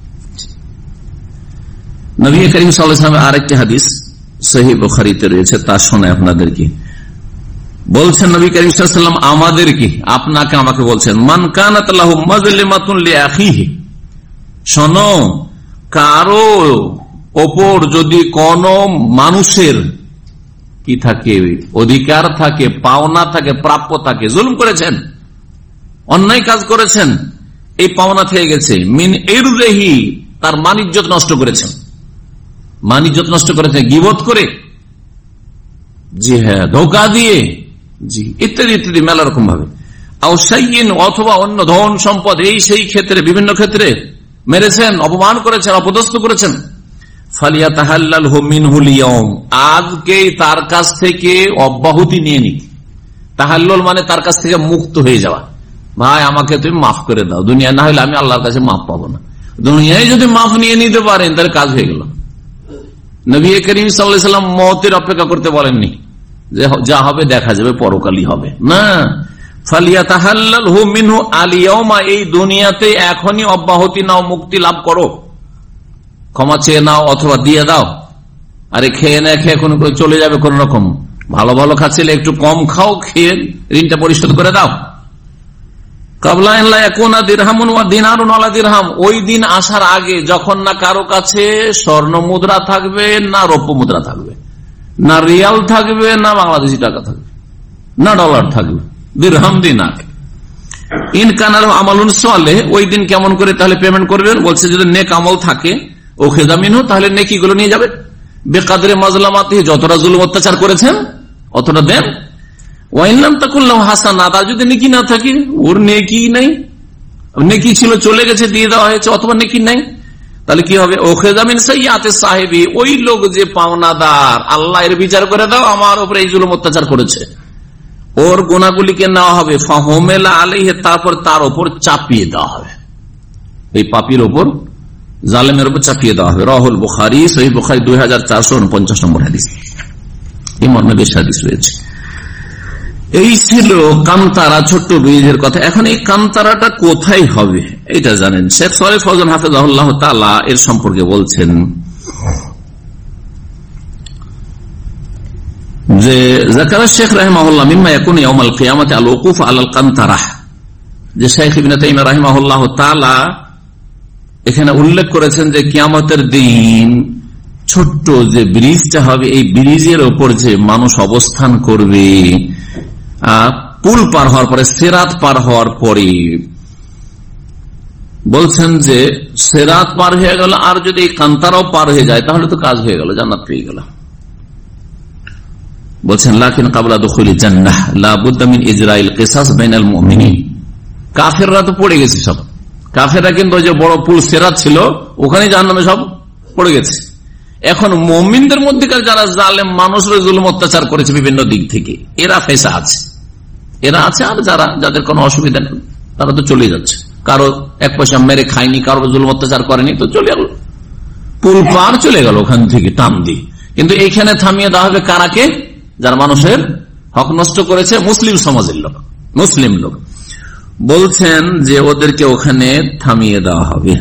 S3: নবী করিম সাল্লাল্লাহু আলাইহি ওয়াসাল্লামের আরেকটি হাদিস সহিহ বুখারীতে রয়েছে, তা শোনায় আপনাদেরকে। বলছেন নবী করিম সাল্লাল্লাহু আলাইহি ওয়াসাল্লাম আমাদেরকে, আপনাকে আমাকে বলছেন, মান কানাত লাহু মাজলিমাতুন লিআখিহি, শোনো, কারো ওপর যদি কোন মানুষের কি থাকে, অধিকার থাকে, পাওনা থাকে, প্রাপ্য থাকে, জুলুম করেছেন, অন্যায় কাজ করেছেন, এই পাওনা থেকে গেছে, মিন ইরদিহি, তার মান ইজ্জত নষ্ট করেছেন, মান ইজ্জত নষ্ট করেছেন গীবত করে, জি হ্যাঁ ধোঁকা দিয়ে, জি ইত্যাদি ইত্যাদি মেলা রকম ভাবে, আও শাইইন, অথবা অন্য ধন সম্পদ, এই সেই ক্ষেত্রে বিভিন্ন ক্ষেত্রে মেরেছেন, অপমান করেছেন, অপদস্থ করেছেন, ফালিয়াতাহাল্লালহু মিনহুল ইয়াউম, আজকেই তার কাছ থেকে অব্যাহতি নিয়ে নিক। তাহাল্লুল মানে তার কাছ থেকে মুক্ত হয়ে যাওয়া, ভাই আমাকে তুমি মাফ করে দাও, দুনিয়া না হলে আমি আল্লাহর কাছে মাফ পাবো না। দুনিয়ায় যদি মাফ নিয়ে নিতে পারেন তাহলে কাজ হয়ে গেল। নবী করিম সাল্লাল্লাহু আলাইহি ওয়াসাল্লাম মওতের অপেক্ষা করতে বলেননি যে যা হবে দেখা যাবে, পরকালই হবে না। ফালিয়াতাহাল্লালহু মিনহু আল ইয়াউমা, এই দুনিয়াতে এখনই অব্যাহতি নাও, মুক্তি লাভ করো, ক্ষমা চেয়ে নাও অথবা দিয়ে দাও। আরে খেয়ে না খেয়ে কোনো চলে যাবে কোন রকম, ভালো ভালো খাচ্ছিলে একটু কম খাও, খেয়ে ঋণটা পরিশোধ করে দাও। কাবলা আন লা ইয়াকুনা দিরহামুন ওয়া দিনারুন ওয়ালা দিরহাম, ওই দিন আসার আগে যখন না কারো কাছে স্বর্ণ মুদ্রা থাকবে, না রৌপ্য মুদ্রা থাকবে, না রিয়াল থাকবে, না বাংলাদেশি টাকা থাকবে, না ডলার থাকবে, দিরহাম দিনার। ইন কানার আমালুন সালেহ, ওই দিন কেমন করে তাহলে পেমেন্ট করবেন? বলছে যদি নেক আমল থাকে ওখেযা মিনহু, তাহলে নেকি গুলো নিয়ে যাবে, বেকাদরে মাজলামাতিহি, যতটা জুলুম অত্যাচার করেছেন অতটা দেন। ওয়াইন লাম তাকুল লাহু হাসানাত, আর যদি নেকি না থাকে, ওর নেকি নাই, নেকি ছিল চলে গেছে দিয়ে দেওয়া হয়েছে, অথবা নেকি নাই, তাহলে কি হবে? ওখেযা মিন সাইয়্যাতি সাহিবি, ওই লোক যে পাওনাদার, আল্লাহ এর বিচার করে দাও, আমার উপরে এই জুলুম অত্যাচার করেছে, ওর গুনাহগুলিকে নেওয়া হবে, ফাহুমিলা আলাইহি, তারপর তার উপর চাপিয়ে দেওয়া হবে, এই পাপীর উপর, জালেমের উপর চাপিয়ে দেওয়া হবে। রাহুল বুখারী, সহিহ বুখারী দুই হাজার চারশো উনপঞ্চাশ নম্বর হাদিস, এই মর্মে বেশ হাদিস রয়েছে। এই ছিল কান্তারা, ছোট্ট বীজের কথা। এখন এই কান্তারাটা কোথায় হবে এটা জানেন। শেখ সালেহ ফওজান হাফিজাহুল্লাহ তাআলা এর সম্পর্কে বলছেন যে যাকারা শেখ রাহিমাহুল্লাহ মিম্মা ইয়াকুনু ইয়াউমাল কিয়ামাতি আল ওকুফ আলাল কান্তারাহ যে শাইখ ইবনে তাইমিয়া রাহিমাহুল্লাহ তাআলা এখানে উল্লেখ করেছেন যে কিয়ামতের দিন ছোট্ট যে ব্রিজটা হবে, এই ব্রিজের ওপর যে মানুষ অবস্থান করবে পুল পার হওয়ার পরে, সিরাত পার হওয়ার পরে, বলছেন যে সিরাত পার হয়ে গেল আর যদি এই কান্তারাও পার হয়ে যায় তাহলে তো কাজ হয়ে গেল, জান্নাত পেয়ে গেল। বলছেন লাকিন কাবলা দুখুলি জান্নাহ লা বুদ্দা মিন ইজরাইল কিসাস বাইনাল মুমিনিন। কাফেররা তো পড়ে গেছে সব, কাফেররা কিন্তু ওই যে বড় পুল সিরাত ছিল ওখানে জাহান্নামে সব পড়ে গেছে। এখন মুমিনদের মধ্যেকার যারা জালেম মানুষের জুলুম অত্যাচার করেছে বিভিন্ন দিক থেকে, এরা ফেসা আছে, এরা আছে। আর যারা যাদের কোনো অসুবিধা নেই তারা তো চলে যাচ্ছে, কারো এক পয়সা মেরে খায়নি, কারো জুলুম অত্যাচার করেনি, তো চলে গেল, পুল পার চলে গেল ওখান থেকে টান দিয়ে। কিন্তু এইখানে থামিয়ে দেওয়া হবে কারাকে? যারা মানুষের হক নষ্ট করেছে, মুসলিম সমাজের লোক, মুসলিম লোক। বলছেন যে ওদেরকে ওখানে থামিয়ে দেওয়া হবে।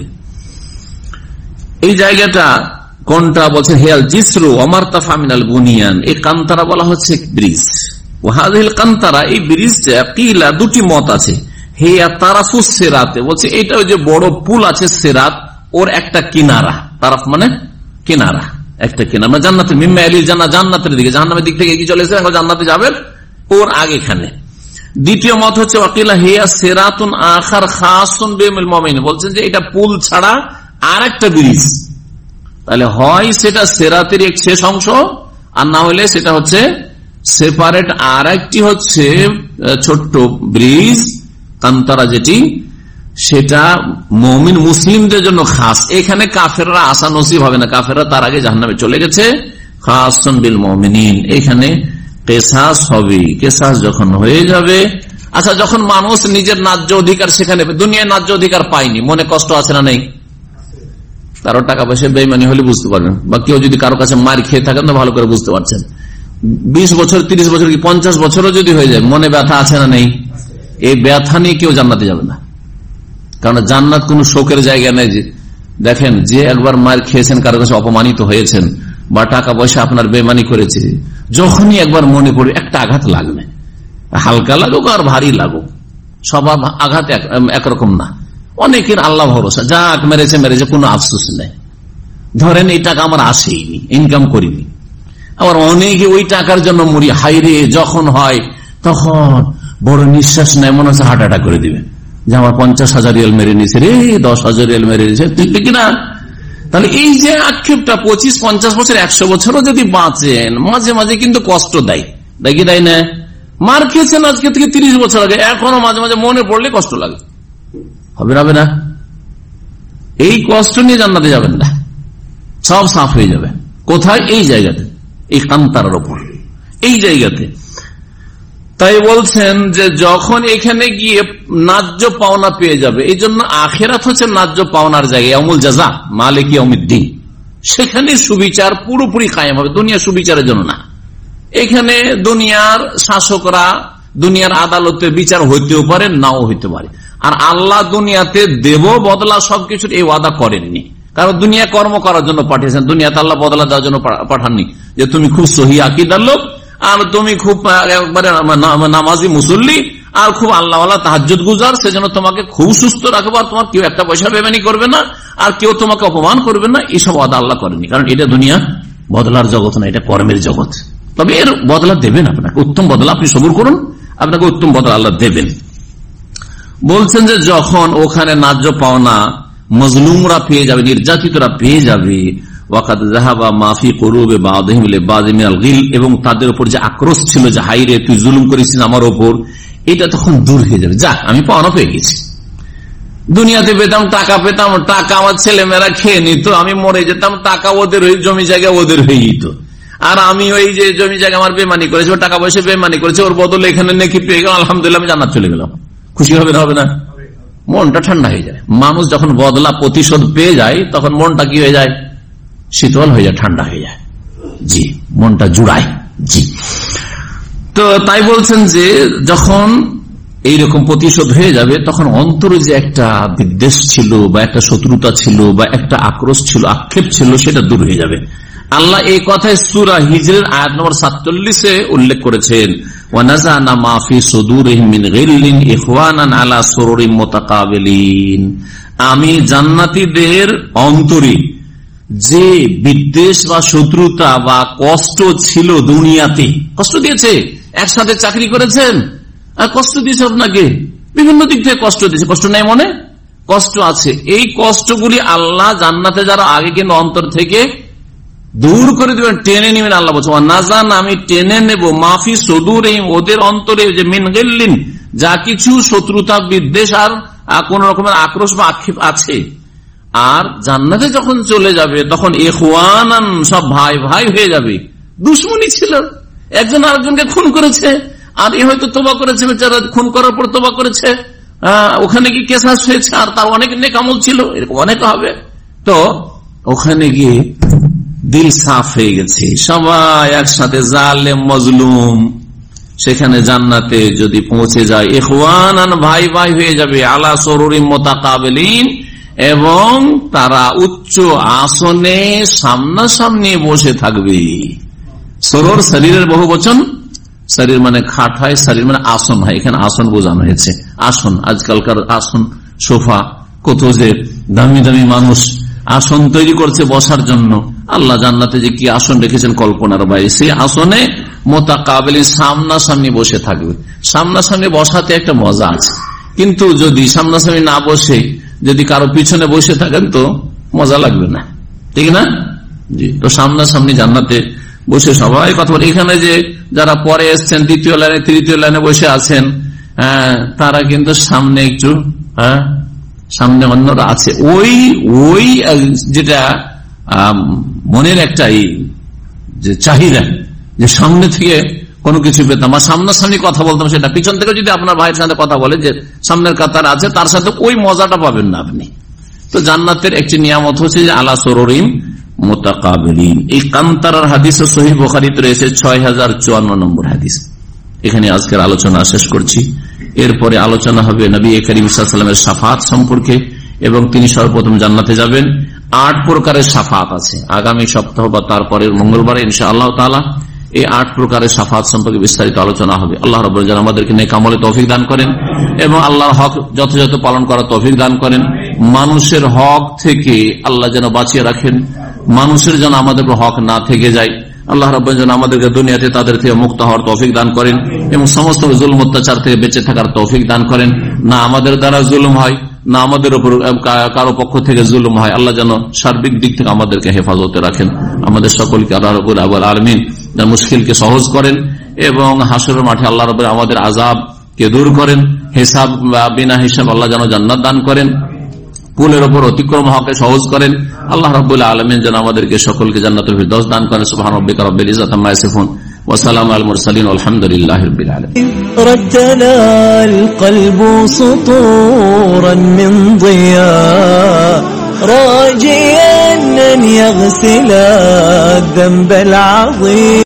S3: এই জায়গাটা কোনটা? বলছে হেয়াল জিসরু আমার তাফামিনাল বুনিয়ান, এই কান্তারা বলা হচ্ছে ব্রিজ। ওয়াহাদিল কান্তারা, এই ব্রিজটা কিলা দুটি মত আছে। হেয়া তারাফুস সিরাতে, বলছে এটা ওই যে বড় পুল আছে সিরাত, ওর একটা কিনারা, তারাফ মানে কিনারা, একটা কিনারা জান্নাতের মিম্মা আলিল জান্নাত, জান্নাতের দিকে, জাহান্নামের দিক থেকে এগিয়ে চলেছে, এখন জান্নাতে যাবেন, ওর আগেখানে। দ্বিতীয় মত হচ্ছে ওয়াকিলা হেয়া সিরাতুন আখার খাসুন বিল মুমিন, বলছেন যে এটা পুল ছাড়া আর একটা ব্রিজ। তাহলে হয় সেটা সিরাতের এক শেষ অংশ, আর না হলে সেটা হচ্ছে সেপারেট আর একটি হচ্ছে ছোট্ট ব্রিজ কান্তারা, যেটি সেটা মুমিন মুসলিমদের জন্য খাস। এখানে কাফেররা আসা নসিব হবে না, কাফেররা তার আগে জাহান্নামে চলে গেছে। খাসুন বিল মুমিনিন, এখানে কিসাস হবে। কিসাস যখন হয়ে যাবে, আচ্ছা যখন মানুষ নিজের ন্যায্য অধিকার সেখানে, দুনিয়ায় ন্যায্য অধিকার পায়নি, মনে কষ্ট আছে না নেই? কারো টাকা পয়সা বেইমানি হলে বুঝতে পারবেন, বা কেউ যদি কারো কাছে মার খেয়ে থাকেন তো ভালো করে বুঝতে পারছেন। বিশ বছর তিরিশ বছর কি পঞ্চাশ বছরও যদি হয়ে যায়, মনে ব্যথা আছে না নেই? এই ব্যথা নিয়ে কেউ জান্নাতে যাবে না, কারণ জান্নাত কোন শোকের জায়গা নেই। যে দেখেন, যে একবার মার খেয়েছেন, কারো কাছে অপমানিত হয়েছেন, বা টাকা পয়সা আপনার বেইমানি করেছে, যখনই একবার মনে পড়ে একটা আঘাত লাগবে, হালকা লাগুক আর ভারী লাগুক, সব আঘাত একরকম না। অনেকের আল্লাহ ভরসা, যাক মেরেছে মেরেছে, কোনো আফসোস নেই। ধরেন এই টাকা আমার আসেইনি, ইনকাম করিনি। আবার অনেকে ওই টাকার জন্য মরি, হাইরে যখন হয় তখন বড় নিঃশ্বাস নেয়, মনে হচ্ছে হার্ট অ্যাটাক করে দিবে, যে আমার পঞ্চাশ হাজার রিয়াল মেরে নিয়েছে রে, দশ হাজার রিয়াল মেরে নিয়েছে, ঠিক কিনা? তাহলে এই যে আক্ষেপটা পঁচিশ পঞ্চাশ বছর একশো বছরও যদি বাঁচেন, মাঝে মাঝে কিন্তু কষ্ট দেয়, দেখি দেয় না? মার খেয়েছেন আজকে থেকে তিরিশ বছর আগে, এখনো মাঝে মাঝে মনে পড়লে কষ্ট লাগে, হবে না? না, এই কষ্ট নিয়ে জান্নাতে যাবেন না, সব সাফ হয়ে যাবে। কোথায়? এই জায়গাতে, এই কান্তারার ওপর, এই জায়গাতে। তাই বলছেন যে যখন এখানে গিয়ে ন্যায্য পাওনা পেয়ে যাবে, এই জন্য আখিরাত হচ্ছে ন্যায্য পাওনার জায়গা, ইয়াউমুল জাযা মালিক ইয়াউমিদ্দিন, সেখানে সুবিচার পুরোপুরি কায়েম হবে, দুনিয়া সুবিচারের জন্য না। এখানে দুনিয়ার শাসকরা, দুনিয়ার আদালতে বিচার হইতেও পারে, নাও হইতে পারে। আর আল্লাহ দুনিয়াতে দেব বদলা সবকিছুর এই ওয়াদা করেননি, কারণ দুনিয়া কর্ম করার জন্য পাঠিয়েছেন, দুনিয়াতে আল্লাহ বদলা দেওয়ার জন্য পাঠাননি। যে তুমি খুব সহি আকীদার লোক, আর তুমি খুব একবারে নামাজি মুসল্লি, আর খুব আল্লাহওয়ালা তাহাজ্জুদ গুজার, সেজন্য তোমাকে খুব সুস্থ রাখবো, আর তোমার কেউ একটা পয়সা বেমানি করবে না, আর কেউ তোমাকে অপমান করবে না, এসব ওয়াদা আল্লাহ করেনি। কারণ এটা দুনিয়া বদলার জগৎ না, এটা কর্মের জগৎ। তবে এর বদলা দেবেন আপনাকে, উত্তম বদলা, আপনি সবুর করুন, আপনাকে উত্তম বদলা আল্লাহ দেবেন। বলছেন যে যখন ওখানে ন্যায্য পাওনা মজলুমরা পেয়ে যাবে, নির্যাতিতরা পেয়ে যাবে, এবং তাদের উপর যে আক্রোশ ছিল, যে হাইরে তুই জুলুম করেছিস আমার ওপর, এটা তখন দূর হয়ে যাবে। যাক, আমি পাওনা পেয়ে গেছি, দুনিয়াতে পেতাম টাকা, পেতাম টাকা আমার ছেলে মেয়েরা খেয়ে নিত, আমি মরে যেতাম, টাকা ওদের হয়ে, জমি জায়গা ওদের হয়ে যেত, আর আমি ওই যে জমি জায়গা আমার বেমানি করেছে, টাকা পয়সা বেমানি করেছে, ওর বদলে এখানে নেকি পেয়ে গেলাম, আলহামদুলিল্লাহ আমি জান্নাত চলে গেলাম। খুশি হবে না? হবে না? মনটা ঠান্ডা হয়ে যায়। মানুষ যখন বদলা প্রতিশোধ পেয়ে যায়, তখন মনটা কি হয়ে যায়? শীতল হয়ে যায়, ঠান্ডা হয়ে যায়, জি, মনটা জুড়ায়, জি। তো তাই বলছেন যে যখন এইরকম প্রতিশোধ হয়ে যাবে, তখন অন্তরে যে একটা বিদ্বেষ ছিল, বা একটা শত্রুতা ছিল, বা একটা আক্রোশ ছিল, আক্ষেপ ছিল, সেটা দূর হয়ে যাবে। আল্লাহ এই কথায় সূরা হিজরের আয়াত নম্বর সাতচল্লিশে উল্লেখ করেছেন, ওয়ানাযানা মা ফি সুদুরিহিম মিন গিল্লিন ইখওয়ানান আলা সুরুরিন মুতাকাবিলিন, আমি জান্নাতীদের অন্তরে যে বিদ্বেষ বা শত্রুতা বা কষ্ট ছিল দুনিয়াতে, কষ্ট দিয়েছে, একসাথে চাকরি করেছেন আর কষ্ট দিয়েছে আপনাকে, বিভিন্ন দিক থেকে কষ্ট দিয়েছে, কষ্ট নেই মনে, কষ্ট আছে। এই কষ্টগুলি আল্লাহ জান্নাতে যারা আগে কিন্তু অন্তর থেকে দূর করে দিবেন, টেনে নেবেন। আল্লাহ বলছে নাজান, আমি টেনে নেব মাফি সুদুর, ওদের অন্তরে যে মিন গিল্লিন, যা কিছু শত্রুতা বিদ্বেষ আর কোন রকমের আক্রোশ বা আক্ষেপ আছে। আর জান্নাতে যখন চলে যাবে তখন ইখওয়ানান, সব ভাই ভাই হয়ে যাবে। দুশ্মনী ছিল, একজন আরেকজনকে খুন করেছে, আর এ হয়তো তোবা করেছে, বেচারা খুন করার পর তোবা করেছে, ওখানে গিয়ে কেসাস হয়েছে, আর তার অনেক নেক আমল ছিল, এরকম অনেক হবে। তো ওখানে গিয়ে দিল সাফ হয়ে গেছে, সবাই একসাথে, জালেম মজলুম, সেখানে জান্নাতে যদি পৌঁছে যায় ইখওয়ানান, ভাই ভাই হয়ে যাবে, আলা সুরুরিন মুতাকাবিলিন, এবং তারা উচ্চ আসনে সামনাসামনি বসে থাকবে। সরোর শরীরের বহু বচন, শরীর মানে খাট হয়, শরীর মানে আসন হয়, এখানে আসন বোঝানো হয়েছে। আসন, আজকালকার আসন, সোফা, কত যে দামি দামি মানুষ আসন তৈরি করছে বসার জন্য। আল্লাহ জান্নাতে যে কি আসন রেখেছেন কল্পনার বাইরে, সেই আসনে মুতাকাবিলিন, সামনাসামনি বসে থাকবে। সামনাসামনি বসাতে একটা মজা আছে, কিন্তু যদি সামনাসামনি না বসে যদি কারো পিছনে বসে থাকেন তো মজা লাগবে না, ঠিক না? জি, তো সামনাসামনি জান্নাতে বসে সবাই কথা বলে। এখানে যে যারা পরে এসছেন, দ্বিতীয় লাইনে তৃতীয় লাইনে বসে আছেন, হ্যাঁ, তারা কিন্তু সামনে একটু, হ্যাঁ, সামনে অন্যরা আছে। ওই ওই যেটা মনের একটাই যে চাহিদা, যে সামনে থেকে কোনো কিছু পেতাম বা সামনাসামনি কথা বলতাম, সেটা পিছন থেকে যদি আপনার ভাইয়ের সাথে কথা বলে যে সামনের কাতার আছে, তার সাথে ওই মজাটা পাবেন না আপনি। তো জান্নাতের একটি নিয়ামত হচ্ছে যে আলা সুরুরিন মুতাকাবিলিন। এই কান্তারার হাদিস সহিহ বুখারীতে রয়েছে ছয় হাজার চুয়ান্ন নম্বর হাদিস। এখানে আজকের আলোচনা শেষ করছি। এরপরে আলোচনা হবে নবী করিম সাল্লাল্লাহু আলাইহি ওয়াসাল্লামের শাফাত সম্পর্কে, এবং তিনি সর্বপ্রথম জান্নাতে যাবেন। আট প্রকারের শাফাত আছে। আগামী সপ্তাহ বা তারপরের মঙ্গলবারে ইনশাআল্লাহ তাআলা এই আট প্রকারের শাফাত সম্পর্কে বিস্তারিত আলোচনা হবে। আল্লাহ রাব্বুল আলামিন আমাদেরকে নেক আমলে তৌফিক দান করেন এবং আল্লাহর হক যথাযথ পালন করার তৌফিক দান করেন। মানুষের হক থেকে আল্লাহ যেন বাঁচিয়ে রাখেন, মানুষের যেন আমাদের হক না থেকে যায়। আল্লাহ রাব্বুল আলামিন আমাদেরকে দুনিয়াতে তাদের থেকে মুক্ত হওয়ার তৌফিক দান করেন এবং সমস্ত জুলম অত্যাচার থেকে বেঁচে থাকার তৌফিক দান করেন। না আমাদের দ্বারা জুলুম হয়, না আমাদের উপর কারো পক্ষ থেকে জুলুম হয়। আল্লাহ যেন সার্বিক দিক থেকে আমাদেরকে হেফাজতে রাখেন। আমাদের সকলকে আল্লাহ রাব্বুল আলামিন মুশকিলকে সহজ করেন এবং হাসরের মাঠে আল্লাহ রাব্বুল আমাদের আযাবকে দূর করেন। হিসাব বা বিনা হিসাব আল্লাহ যেন জান্নাত দান করেন, পুলের উপর অতিক্রম হওয়াকে সহজ করেন। আল্লাহ রাব্বুল আলামিন যেন আমাদেরকে সকলকে জান্নাতুল ফিরদাউস দান করেন। সুবহান রাব্বিকা রাব্বিল ইজ্জাতি আম্মা ইয়াসিফুন ওয়া সালামুন আলাল মুরসালিন আলহামদুলিল্লাহি রাব্বিল আলামিন।
S1: রাজ্জালাল কলবু সুতুরান মিন দিয়া راجيا أن يغسل الذنب العظيم